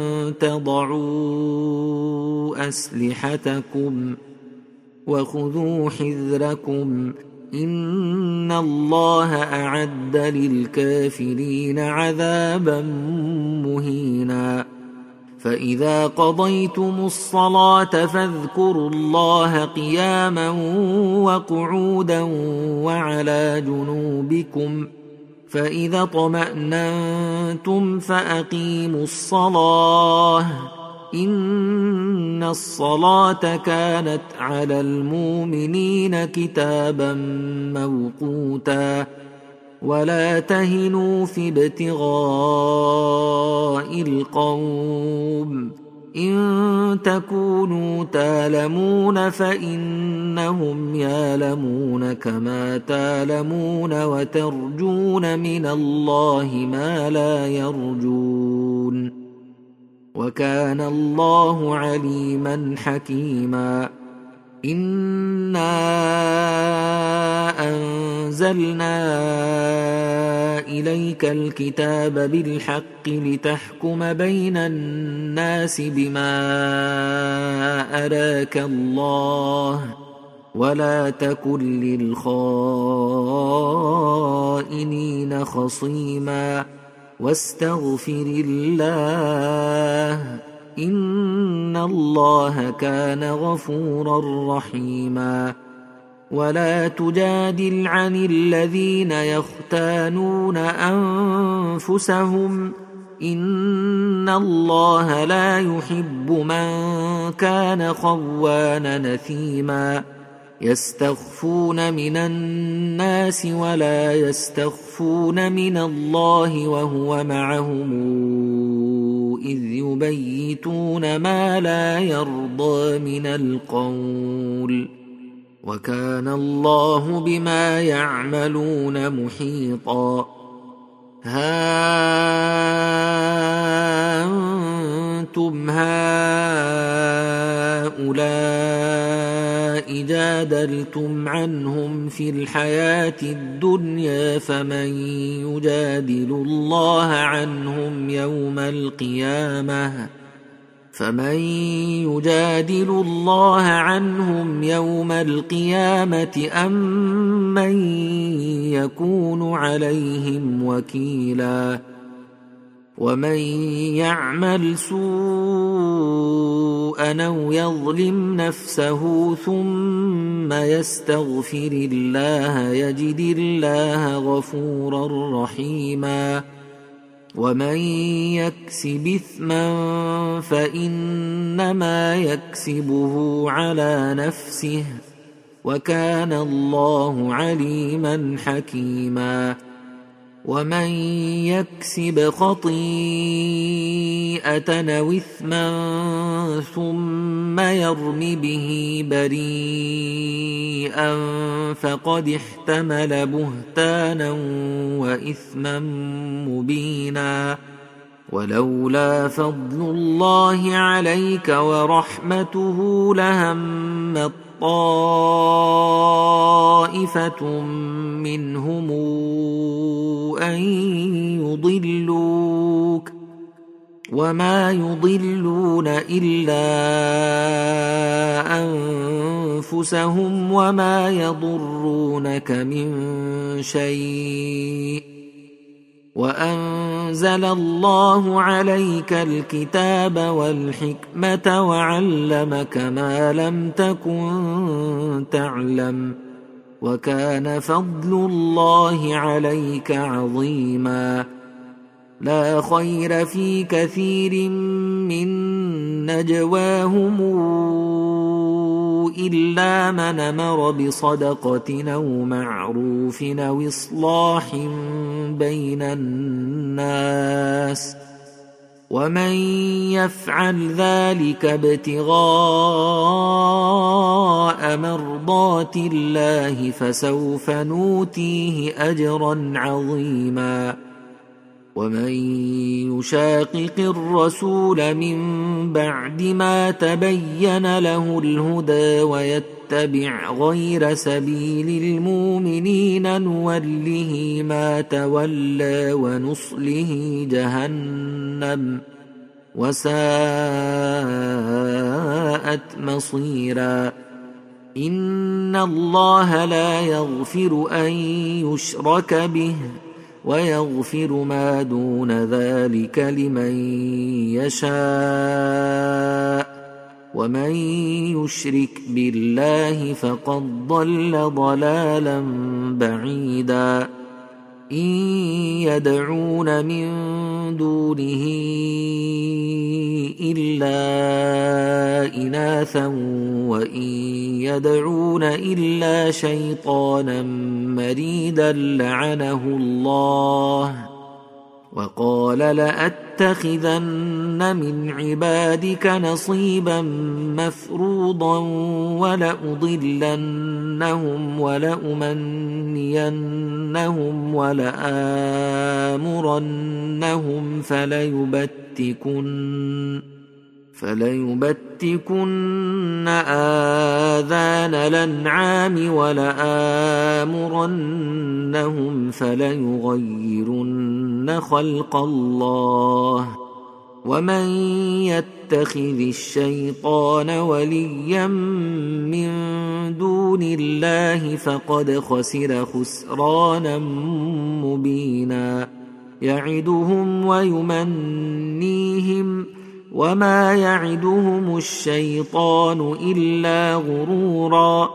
تضعوا أسلحتكم وخذوا حذركم إن الله أعد للكافرين عذابا مهينا فإذا قضيتم الصلاة فاذكروا الله قياما وقعودا وعلى جنوبكم فإذا اطمأننتم فأقيموا الصلاة إن الصلاة كانت على المؤمنين كتابا موقوتا ولا تهنوا في ابتغاء القوم إن تكونوا تالمون فإنهم يالمون كما تالمون وترجون من الله ما لا يرجون وكان الله عليما حكيما إنا أنزلنا إليك الكتاب بالحق لتحكم بين الناس بما أراك الله ولا تكن للخائنين خصيما واستغفر الله إن الله كان غفورا رحيما ولا تجادل عن الذين يختانون أنفسهم إن الله لا يحب من كان خوانا نثيما يستخفون من الناس ولا يستخفون من الله وهو معهم إذ يبيتون ما لا يرضى من القول وكان الله بما يعملون محيطا ها أنتم هؤلاء جادلتم عنهم في الحياة الدنيا فمن يجادل الله عنهم يوم القيامة فمن يجادل الله عنهم يوم القيامة أم من يكون عليهم وكيلا ومن يعمل سوءا أو يظلم نفسه ثم يستغفر الله يجد الله غفورا رحيما ومن يكسب إثما فإنما يكسبه على نفسه وكان الله عليما حكيما ومن يكسب خطيئة أو إثما ثم يرم به بريئا فقد احتمل بهتانا وإثما مبينا ولولا فضل الله عليك ورحمته لهم طائفة منهم أن يضلوك وما يضلون إلا أنفسهم وما يضرونك من شيء وأنزل الله عليك الكتاب والحكمة وعلمك ما لم تكن تعلم وكان فضل الله عليك عظيما لا خير في كثير من نجواهم إلا من أمر بصدقة أو معروف أو إصلاح بين الناس ومن يفعل ذلك ابتغاء مرضات الله فسوف نؤتيه أجرا عظيما ومن يشاقق الرسول من بعد ما تبين له الهدى ويتبع غير سبيل المؤمنين نوله ما تولى ونصله جهنم وساءت مصيرا إن الله لا يغفر أن يشرك به ويغفر ما دون ذلك لمن يشاء ومن يشرك بالله فقد ضل ضلالا بعيدا إن يدعون من دونه إلا إناثا وإن يدعون إلا شيطانا مريدا لعنه الله وقال لأتخذن من عبادك نصيبا مفروضا ولأضلنهم ولأمنينهم ولآمرنهم فليبتكن فليبتكن آذان الأنعام ولآمرنهم فليغيرن خلق الله ومن يتخذ الشيطان وليا من دون الله فقد خسر خسرانا مبينا يعدهم ويمنيهم وما يعدهم الشيطان إلا غرورا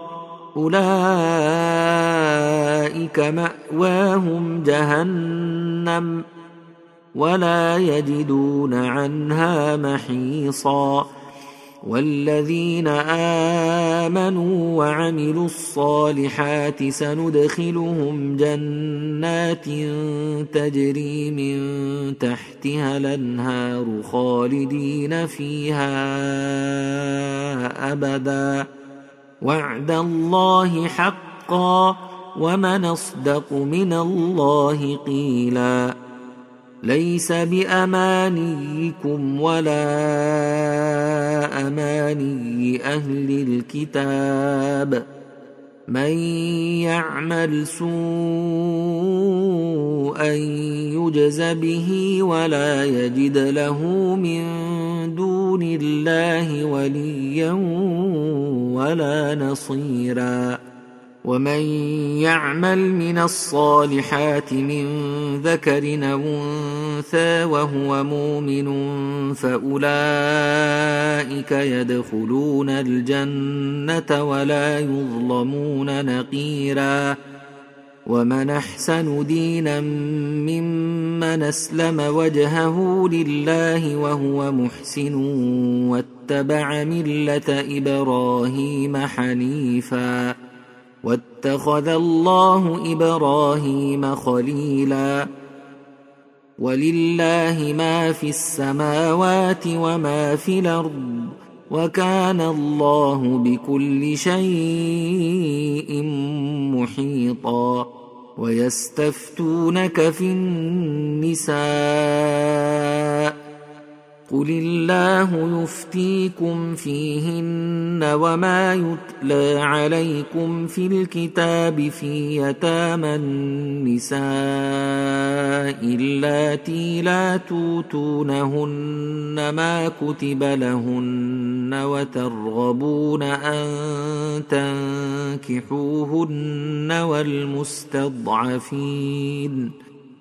أولئك مأواهم جهنم ولا يجدون عنها محيصا والذين آمنوا وعملوا الصالحات سندخلهم جنات تجري من تحتها الأنهار خالدين فيها أبدا وعد الله حقا ومن أصدق من الله قيلا ليس بأمانيكم ولا أماني أهل الكتاب من يعمل سوءا يجز به ولا يجد له من دون الله وليا ولا نصيرا ومن يعمل من الصالحات من ذكر أو أنثى وهو مؤمن فأولئك يدخلون الجنة ولا يظلمون نقيرا ومن أحسن دينا ممن أسلم وجهه لله وهو محسن واتبع ملة إبراهيم حنيفا واتخذ الله إبراهيم خليلا ولله ما في السماوات وما في الأرض وكان الله بكل شيء محيطا ويستفتونك في النساء قل الله يفتيكم فيهن وما يتلى عليكم في الكتاب في يتامى النساء اللاتي لا توتونهن ما كتب لهن وترغبون أن تنكحوهن والمستضعفين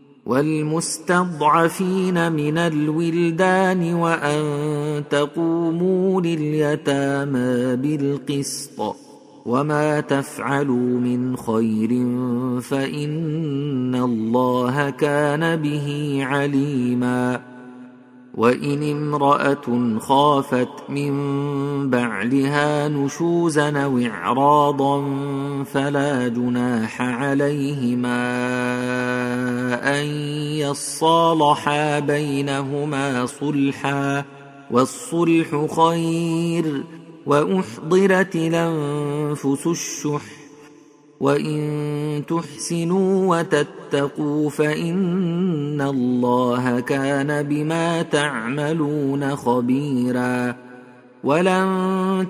والمستضعفين من الولدان وأن تقوموا لليتامى بالقسط وما تفعلوا من خير فإن الله كان به عليما وإن امرأة خافت من بعلها نشوزا أو إعراضا فلا جناح عليهما أن يصالحا بينهما صلحا والصلح خير وأحضرت الأنفس الشح وإن تحسنوا وتتقوا فإن الله كان بما تعملون خبيرا ولن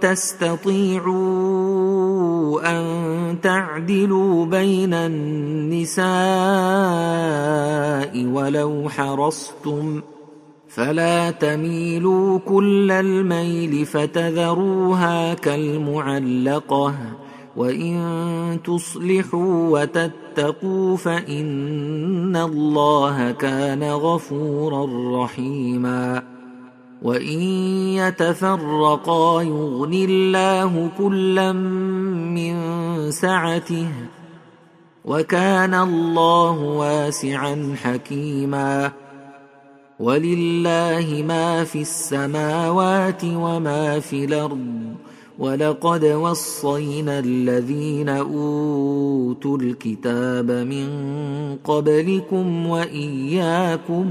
تستطيعوا أن تعدلوا بين النساء ولو حرصتم فلا تميلوا كل الميل فتذروها كالمعلقة وإن تصلحوا وتتقوا فإن الله كان غفورا رحيما وإن يتفرقا يغن الله كلا من سعته وكان الله واسعا حكيما ولله ما في السماوات وما في الأرض ولقد وصينا الذين أوتوا الكتاب من قبلكم وإياكم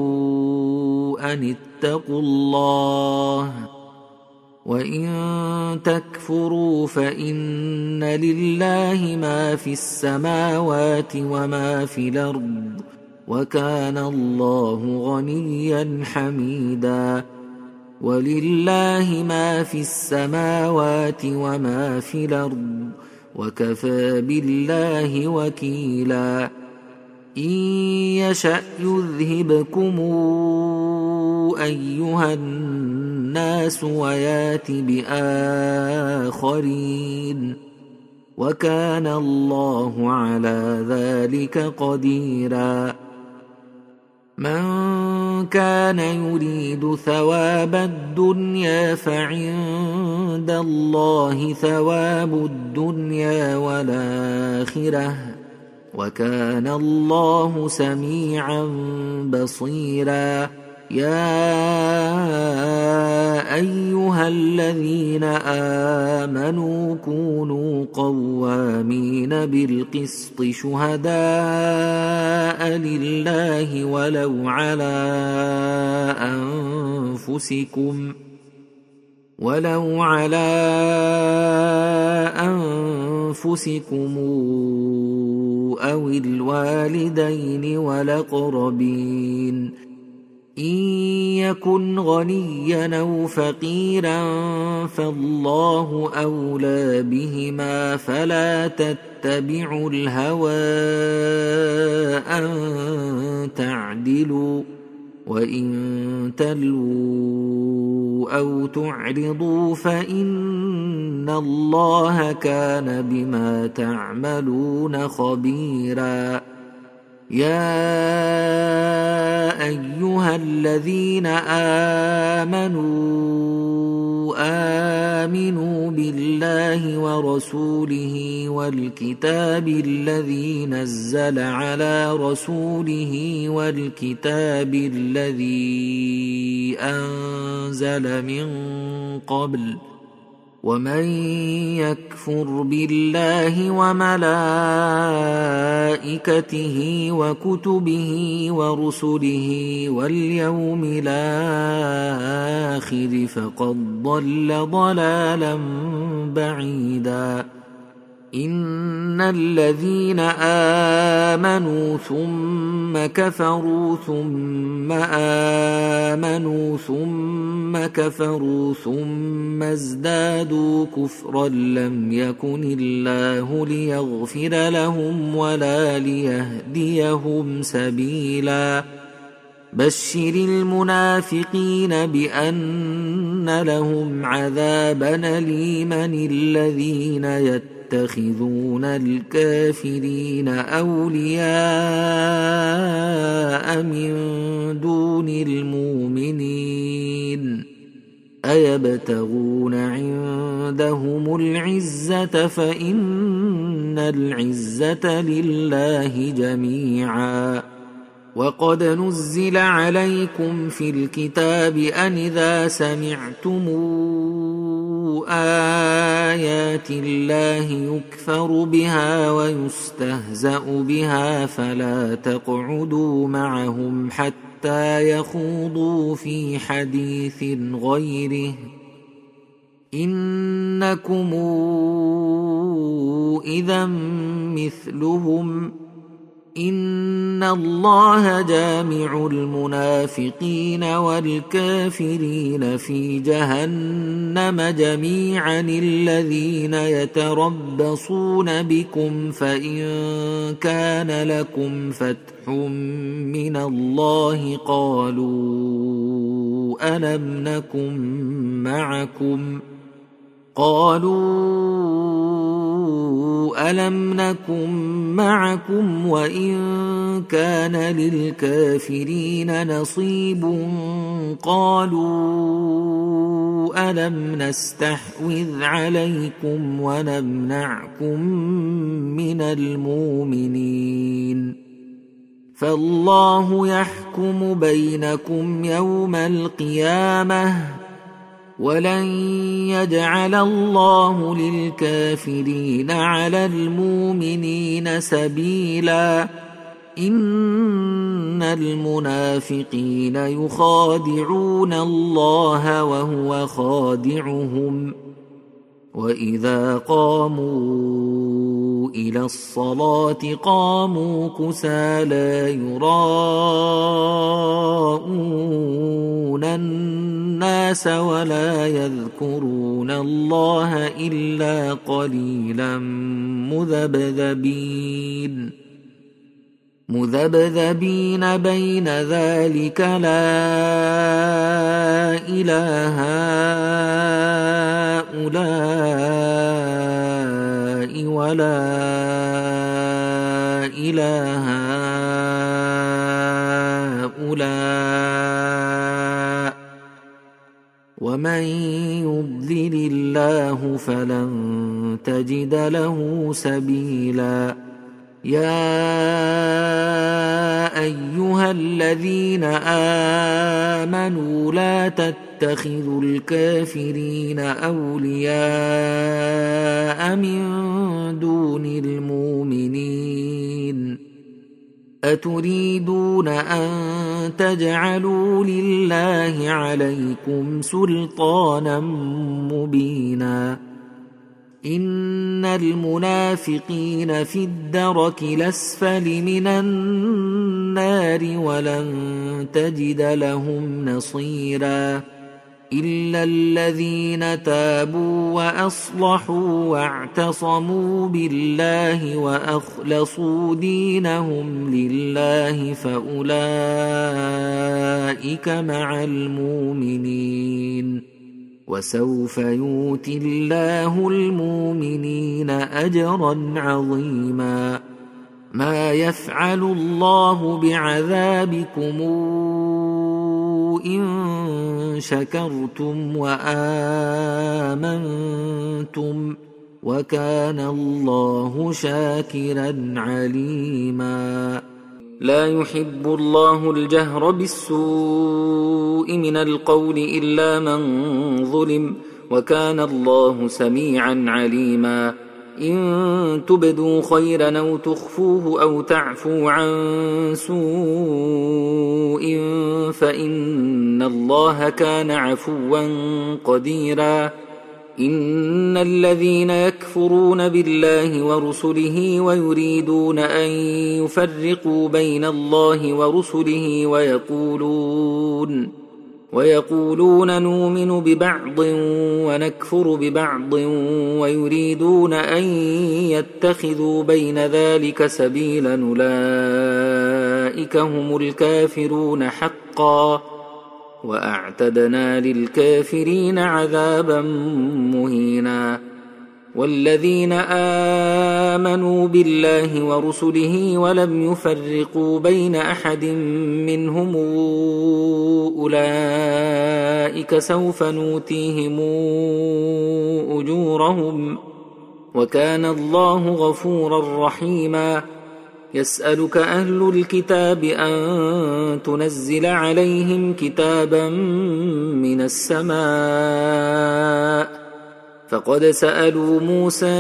أن اتقوا الله وإن تكفروا فإن لله ما في السماوات وما في الأرض وكان الله غنيا حميدا ولله ما في السماوات وما في الأرض وكفى بالله وكيلا إن يشأ يذهبكم أيها الناس ويات بآخرين وكان الله على ذلك قديرا من كان يريد ثواب الدنيا فعند الله ثواب الدنيا والآخرة وكان الله سميعا بصيرا يا أيها الذين آمنوا كونوا قوامين بالقسط شهداء لله ولو على أنفسكم ولو على أنفسكم أو الوالدين والأقربين إن يكن غنيا أو فقيرا فالله أولى بهما فلا تتبعوا الهوى أن تعدلوا وإن تلووا أو تعرضوا فإن الله كان بما تعملون خبيرا يا أيها الذين آمنوا آمنوا بالله ورسوله والكتاب الذي نزل على رسوله والكتاب الذي أنزل من قبل ومن يكفر بالله وملائكته وكتبه ورسله واليوم الآخر فقد ضل ضلالا بعيدا إن الذين آمنوا ثم كفروا ثم آمنوا ثم كفروا ثم ازدادوا كفرا لم يكن الله ليغفر لهم ولا ليهديهم سبيلا بشر المنافقين بأن لهم عذابا أليما الذين يتخذون الكافرين أولياء من دون المؤمنين أيبتغون عندهم العزة فإن العزة لله جميعا وقد نزل عليكم في الكتاب أن إذا سمعتم آيات الله يكفر بها ويستهزأ بها فلا تقعدوا معهم حتى يخوضوا في حديث غيره إنكم إذا مثلهم إن الله جامع المنافقين والكافرين في جهنم جميعا الذين يتربصون بكم فإن كان لكم فتح من الله قالوا ألم نكن معكم قالوا ألم نكن معكم وإن كان للكافرين نصيب قالوا ألم نستحوذ عليكم ونمنعكم من المؤمنين فالله يحكم بينكم يوم القيامة ولن يجعل الله للكافرين على المؤمنين سبيلا إن المنافقين يخادعون الله وهو خادعهم وإذا قاموا إلى الصلاة قاموا كسالى يراءون الناس ولا يذكرون الله إلا قليلا مذبذبين مذبذبين بين ذلك لا إله هؤلاء ولا إله هؤلاء ومن يضلل الله فلن تجد له سبيلا يا أيها الذين آمنوا لا تتخذوا الكافرين أولياء من دون المؤمنين أتريدون أن تجعلوا لله عليكم سلطانا مبينا إن المنافقين في الدرك الأسفل من النار ولن تجد لهم نصيرا إلا الذين تابوا وأصلحوا واعتصموا بالله وأخلصوا دينهم لله فأولئك مع المؤمنين وسوف يؤتي الله المؤمنين أجرا عظيما ما يفعل الله بعذابكم إن شكرتم وآمنتم وكان الله شاكرا عليما لا يحب الله الجهر بالسوء من القول إلا من ظلم وكان الله سميعا عليما إن تبدوا خيرا أو تخفوه أو تعفوا عن سوء فإن الله كان عفوا قديرا إن الذين يكفرون بالله ورسله ويريدون أن يفرقوا بين الله ورسله ويقولون ويقولون نؤمن ببعض ونكفر ببعض ويريدون أن يتخذوا بين ذلك سبيلا أولئك هم الكافرون حقا وأعتدنا للكافرين عذابا مهينا. والذين آمنوا بالله ورسله ولم يفرقوا بين أحد منهم أولئك سوف نؤتيهم أجورهم وكان الله غفورا رحيما. يسألك أهل الكتاب أن تنزل عليهم كتابا من السماء فقد سألوا موسى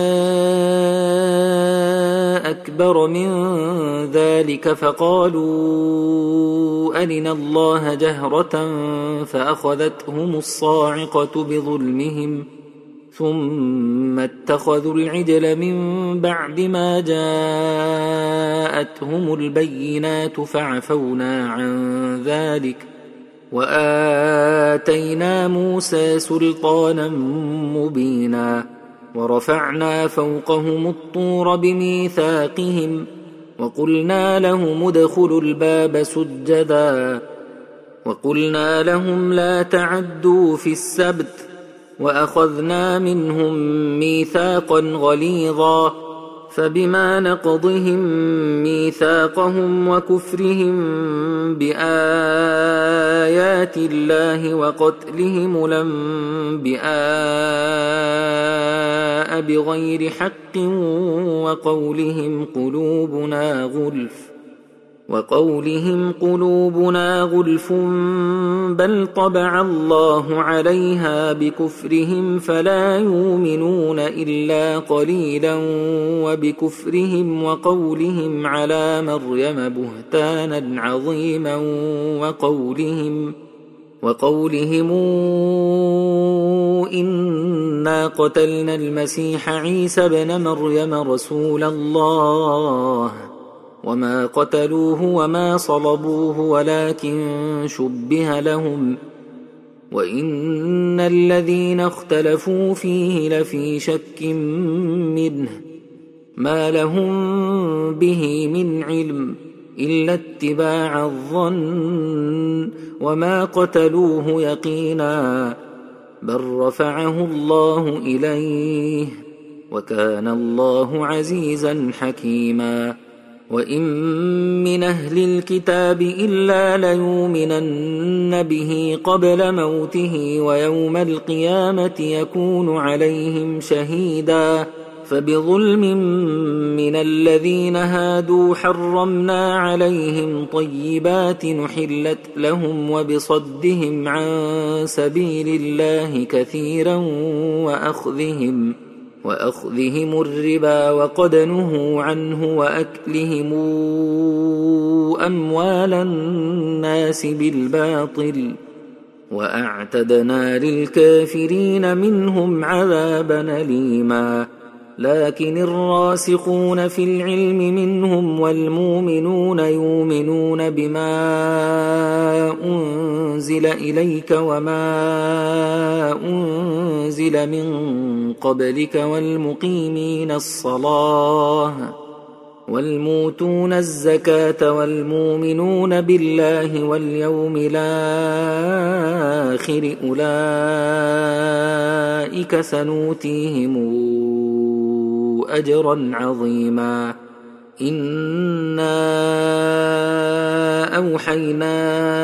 أكبر من ذلك فقالوا أرنا الله جهرة فأخذتهم الصاعقة بظلمهم ثم اتخذوا العجل من بعد ما جاءتهم البينات فعفونا عن ذلك وآتينا موسى سلطانا مبينا. ورفعنا فوقهم الطور بميثاقهم وقلنا لهم ادخلوا الباب سجدا وقلنا لهم لا تعدوا في السبت وأخذنا منهم ميثاقا غليظا فبما نقضهم ميثاقهم وكفرهم بآيات الله وقتلهم الأنبياء بغير حق وقولهم قلوبنا غلف وقولهم قلوبنا غلف بل طبع الله عليها بكفرهم فلا يؤمنون إلا قليلا وبكفرهم وقولهم على مريم بهتانا عظيما وقولهم وقولهم إنا قتلنا المسيح عيسى ابن مريم رسول الله وما قتلوه وما صلبوه ولكن شبه لهم وإن الذين اختلفوا فيه لفي شك منه ما لهم به من علم إلا اتباع الظن وما قتلوه يقينا بل رفعه الله إليه وكان الله عزيزا حكيما. وإن من أهل الكتاب إلا ليؤمنن به قبل موته ويوم القيامة يكون عليهم شهيدا فبظلم من الذين هادوا حرمنا عليهم طيبات نحلت لهم وبصدهم عن سبيل الله كثيرا وأخذهم وأخذهم الربا وقد نهوا عنه وأكلهم أموال الناس بالباطل وأعتدنا للكافرين منهم عذابا أليما. لكن الراسخون في العلم منهم والمؤمنون يؤمنون بما أنزل إليك وما أنزل من قبلك والمقيمين الصلاة والموتون الزكاة والمؤمنون بالله واليوم الآخر أولئك سنؤتيهم أجرا عظيما. إنا أوحينا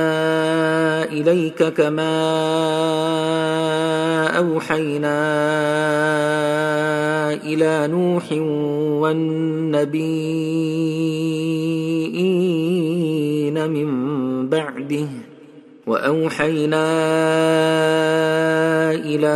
إليك كما أوحينا إلى نوح والنبيين من بعده وأوحينا إلى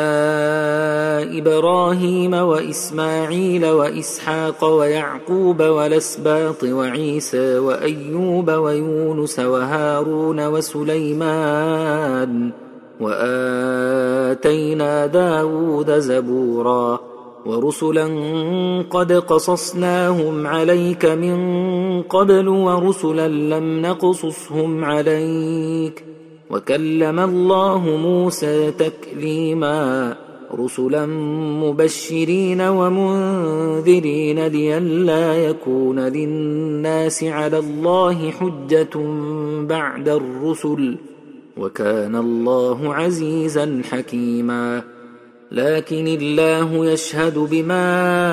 إبراهيم وإسماعيل وإسحاق ويعقوب والأسباط وعيسى وأيوب ويونس وهارون وسليمان وآتينا داود زبورا ورسلا قد قصصناهم عليك من قبل ورسلا لم نقصصهم عليك وكلم الله موسى تكليما رسلا مبشرين ومنذرين لئلا يكون للناس على الله حجة بعد الرسل وكان الله عزيزا حكيما لكن الله يشهد بما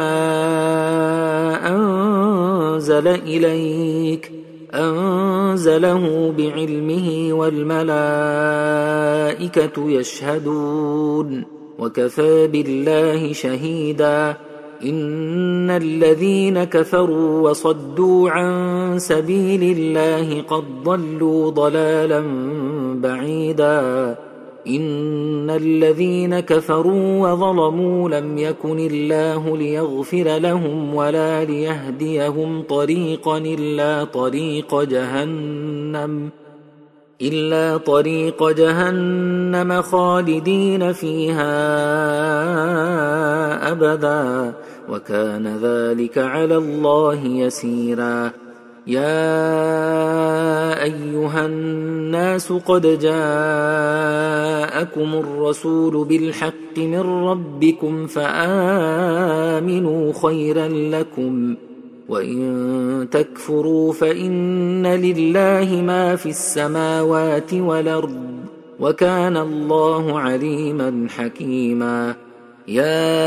أنزل إليك أنزله بعلمه والملائكة يشهدون وكفى بالله شهيدا إن الذين كفروا وصدوا عن سبيل الله قد ضلوا ضلالا بعيدا إن الذين كفروا وظلموا لم يكن الله ليغفر لهم ولا ليهديهم طريقا إلا طريق جهنم إلا طريق جهنم خالدين فيها أبدا وكان ذلك على الله يسيرا يا أيها الناس قد جاءكم الرسول بالحق من ربكم فآمنوا خيرا لكم وإن تكفروا فإن لله ما في السماوات والأرض وكان الله عليما حكيما يا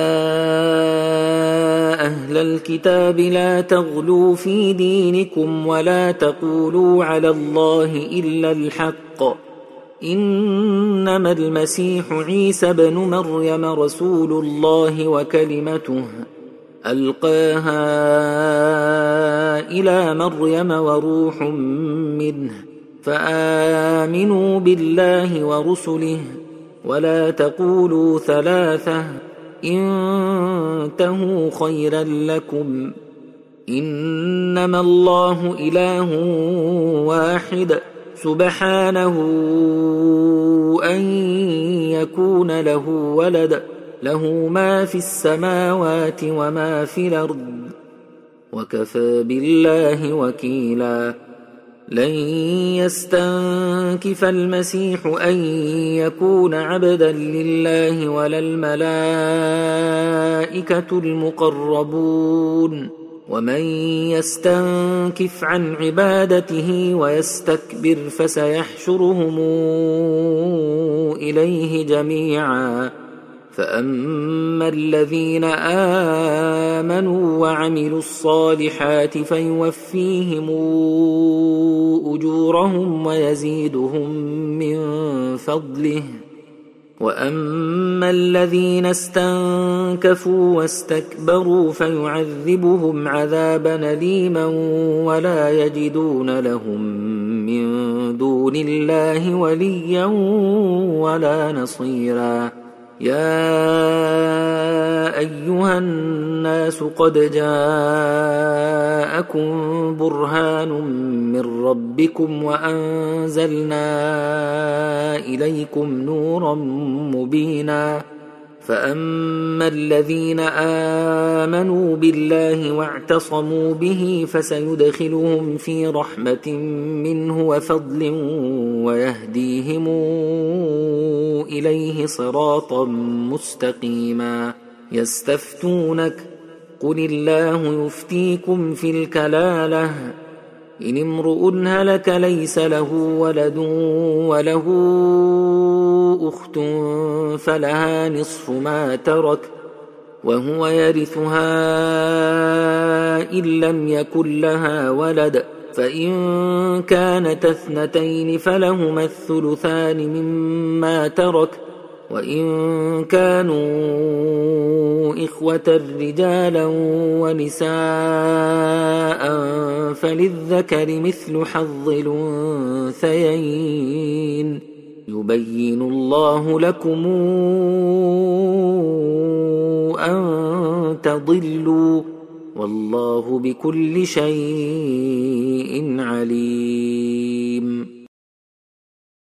أهل الكتاب لا تغلوا في دينكم ولا تقولوا على الله إلا الحق إنما المسيح عيسى بن مريم رسول الله وكلمته ألقاها إلى مريم وروح منه فآمنوا بالله ورسله ولا تقولوا ثلاثة انتهوا خيرا لكم إنما الله إله واحد سبحانه أن يكون له ولد له ما في السماوات وما في الأرض وكفى بالله وكيلا لن يستنكف المسيح أن يكون عبدا لله ولا الملائكة المقربون ومن يستنكف عن عبادته ويستكبر فسيحشرهم إليه جميعا فأما الذين آمنوا وعملوا الصالحات فيوفيهم أجورهم ويزيدهم من فضله وأما الذين استنكفوا واستكبروا فيعذبهم عذابا أليما ولا يجدون لهم من دون الله وليا ولا نصيرا يا أيها الناس قد جاءكم برهان من ربكم وأنزلنا إليكم نورا مبينا فأما الذين آمنوا بالله واعتصموا به فسيدخلهم في رحمة منه وفضل ويهديهم إليه صراطا مستقيما يستفتونك قل الله يفتيكم في الكلالة إن امرؤ هلك ليس له ولد وله أخت فلها نصف ما ترك وهو يرثها إن لم يكن لها ولد فإن كانت اثنتين فلهما الثلثان مما ترك وإن كانوا إخوة رجالا ونساء فللذكر مثل حظ الأنثيين يبين الله لكم أن تضلوا والله بكل شيء عليم.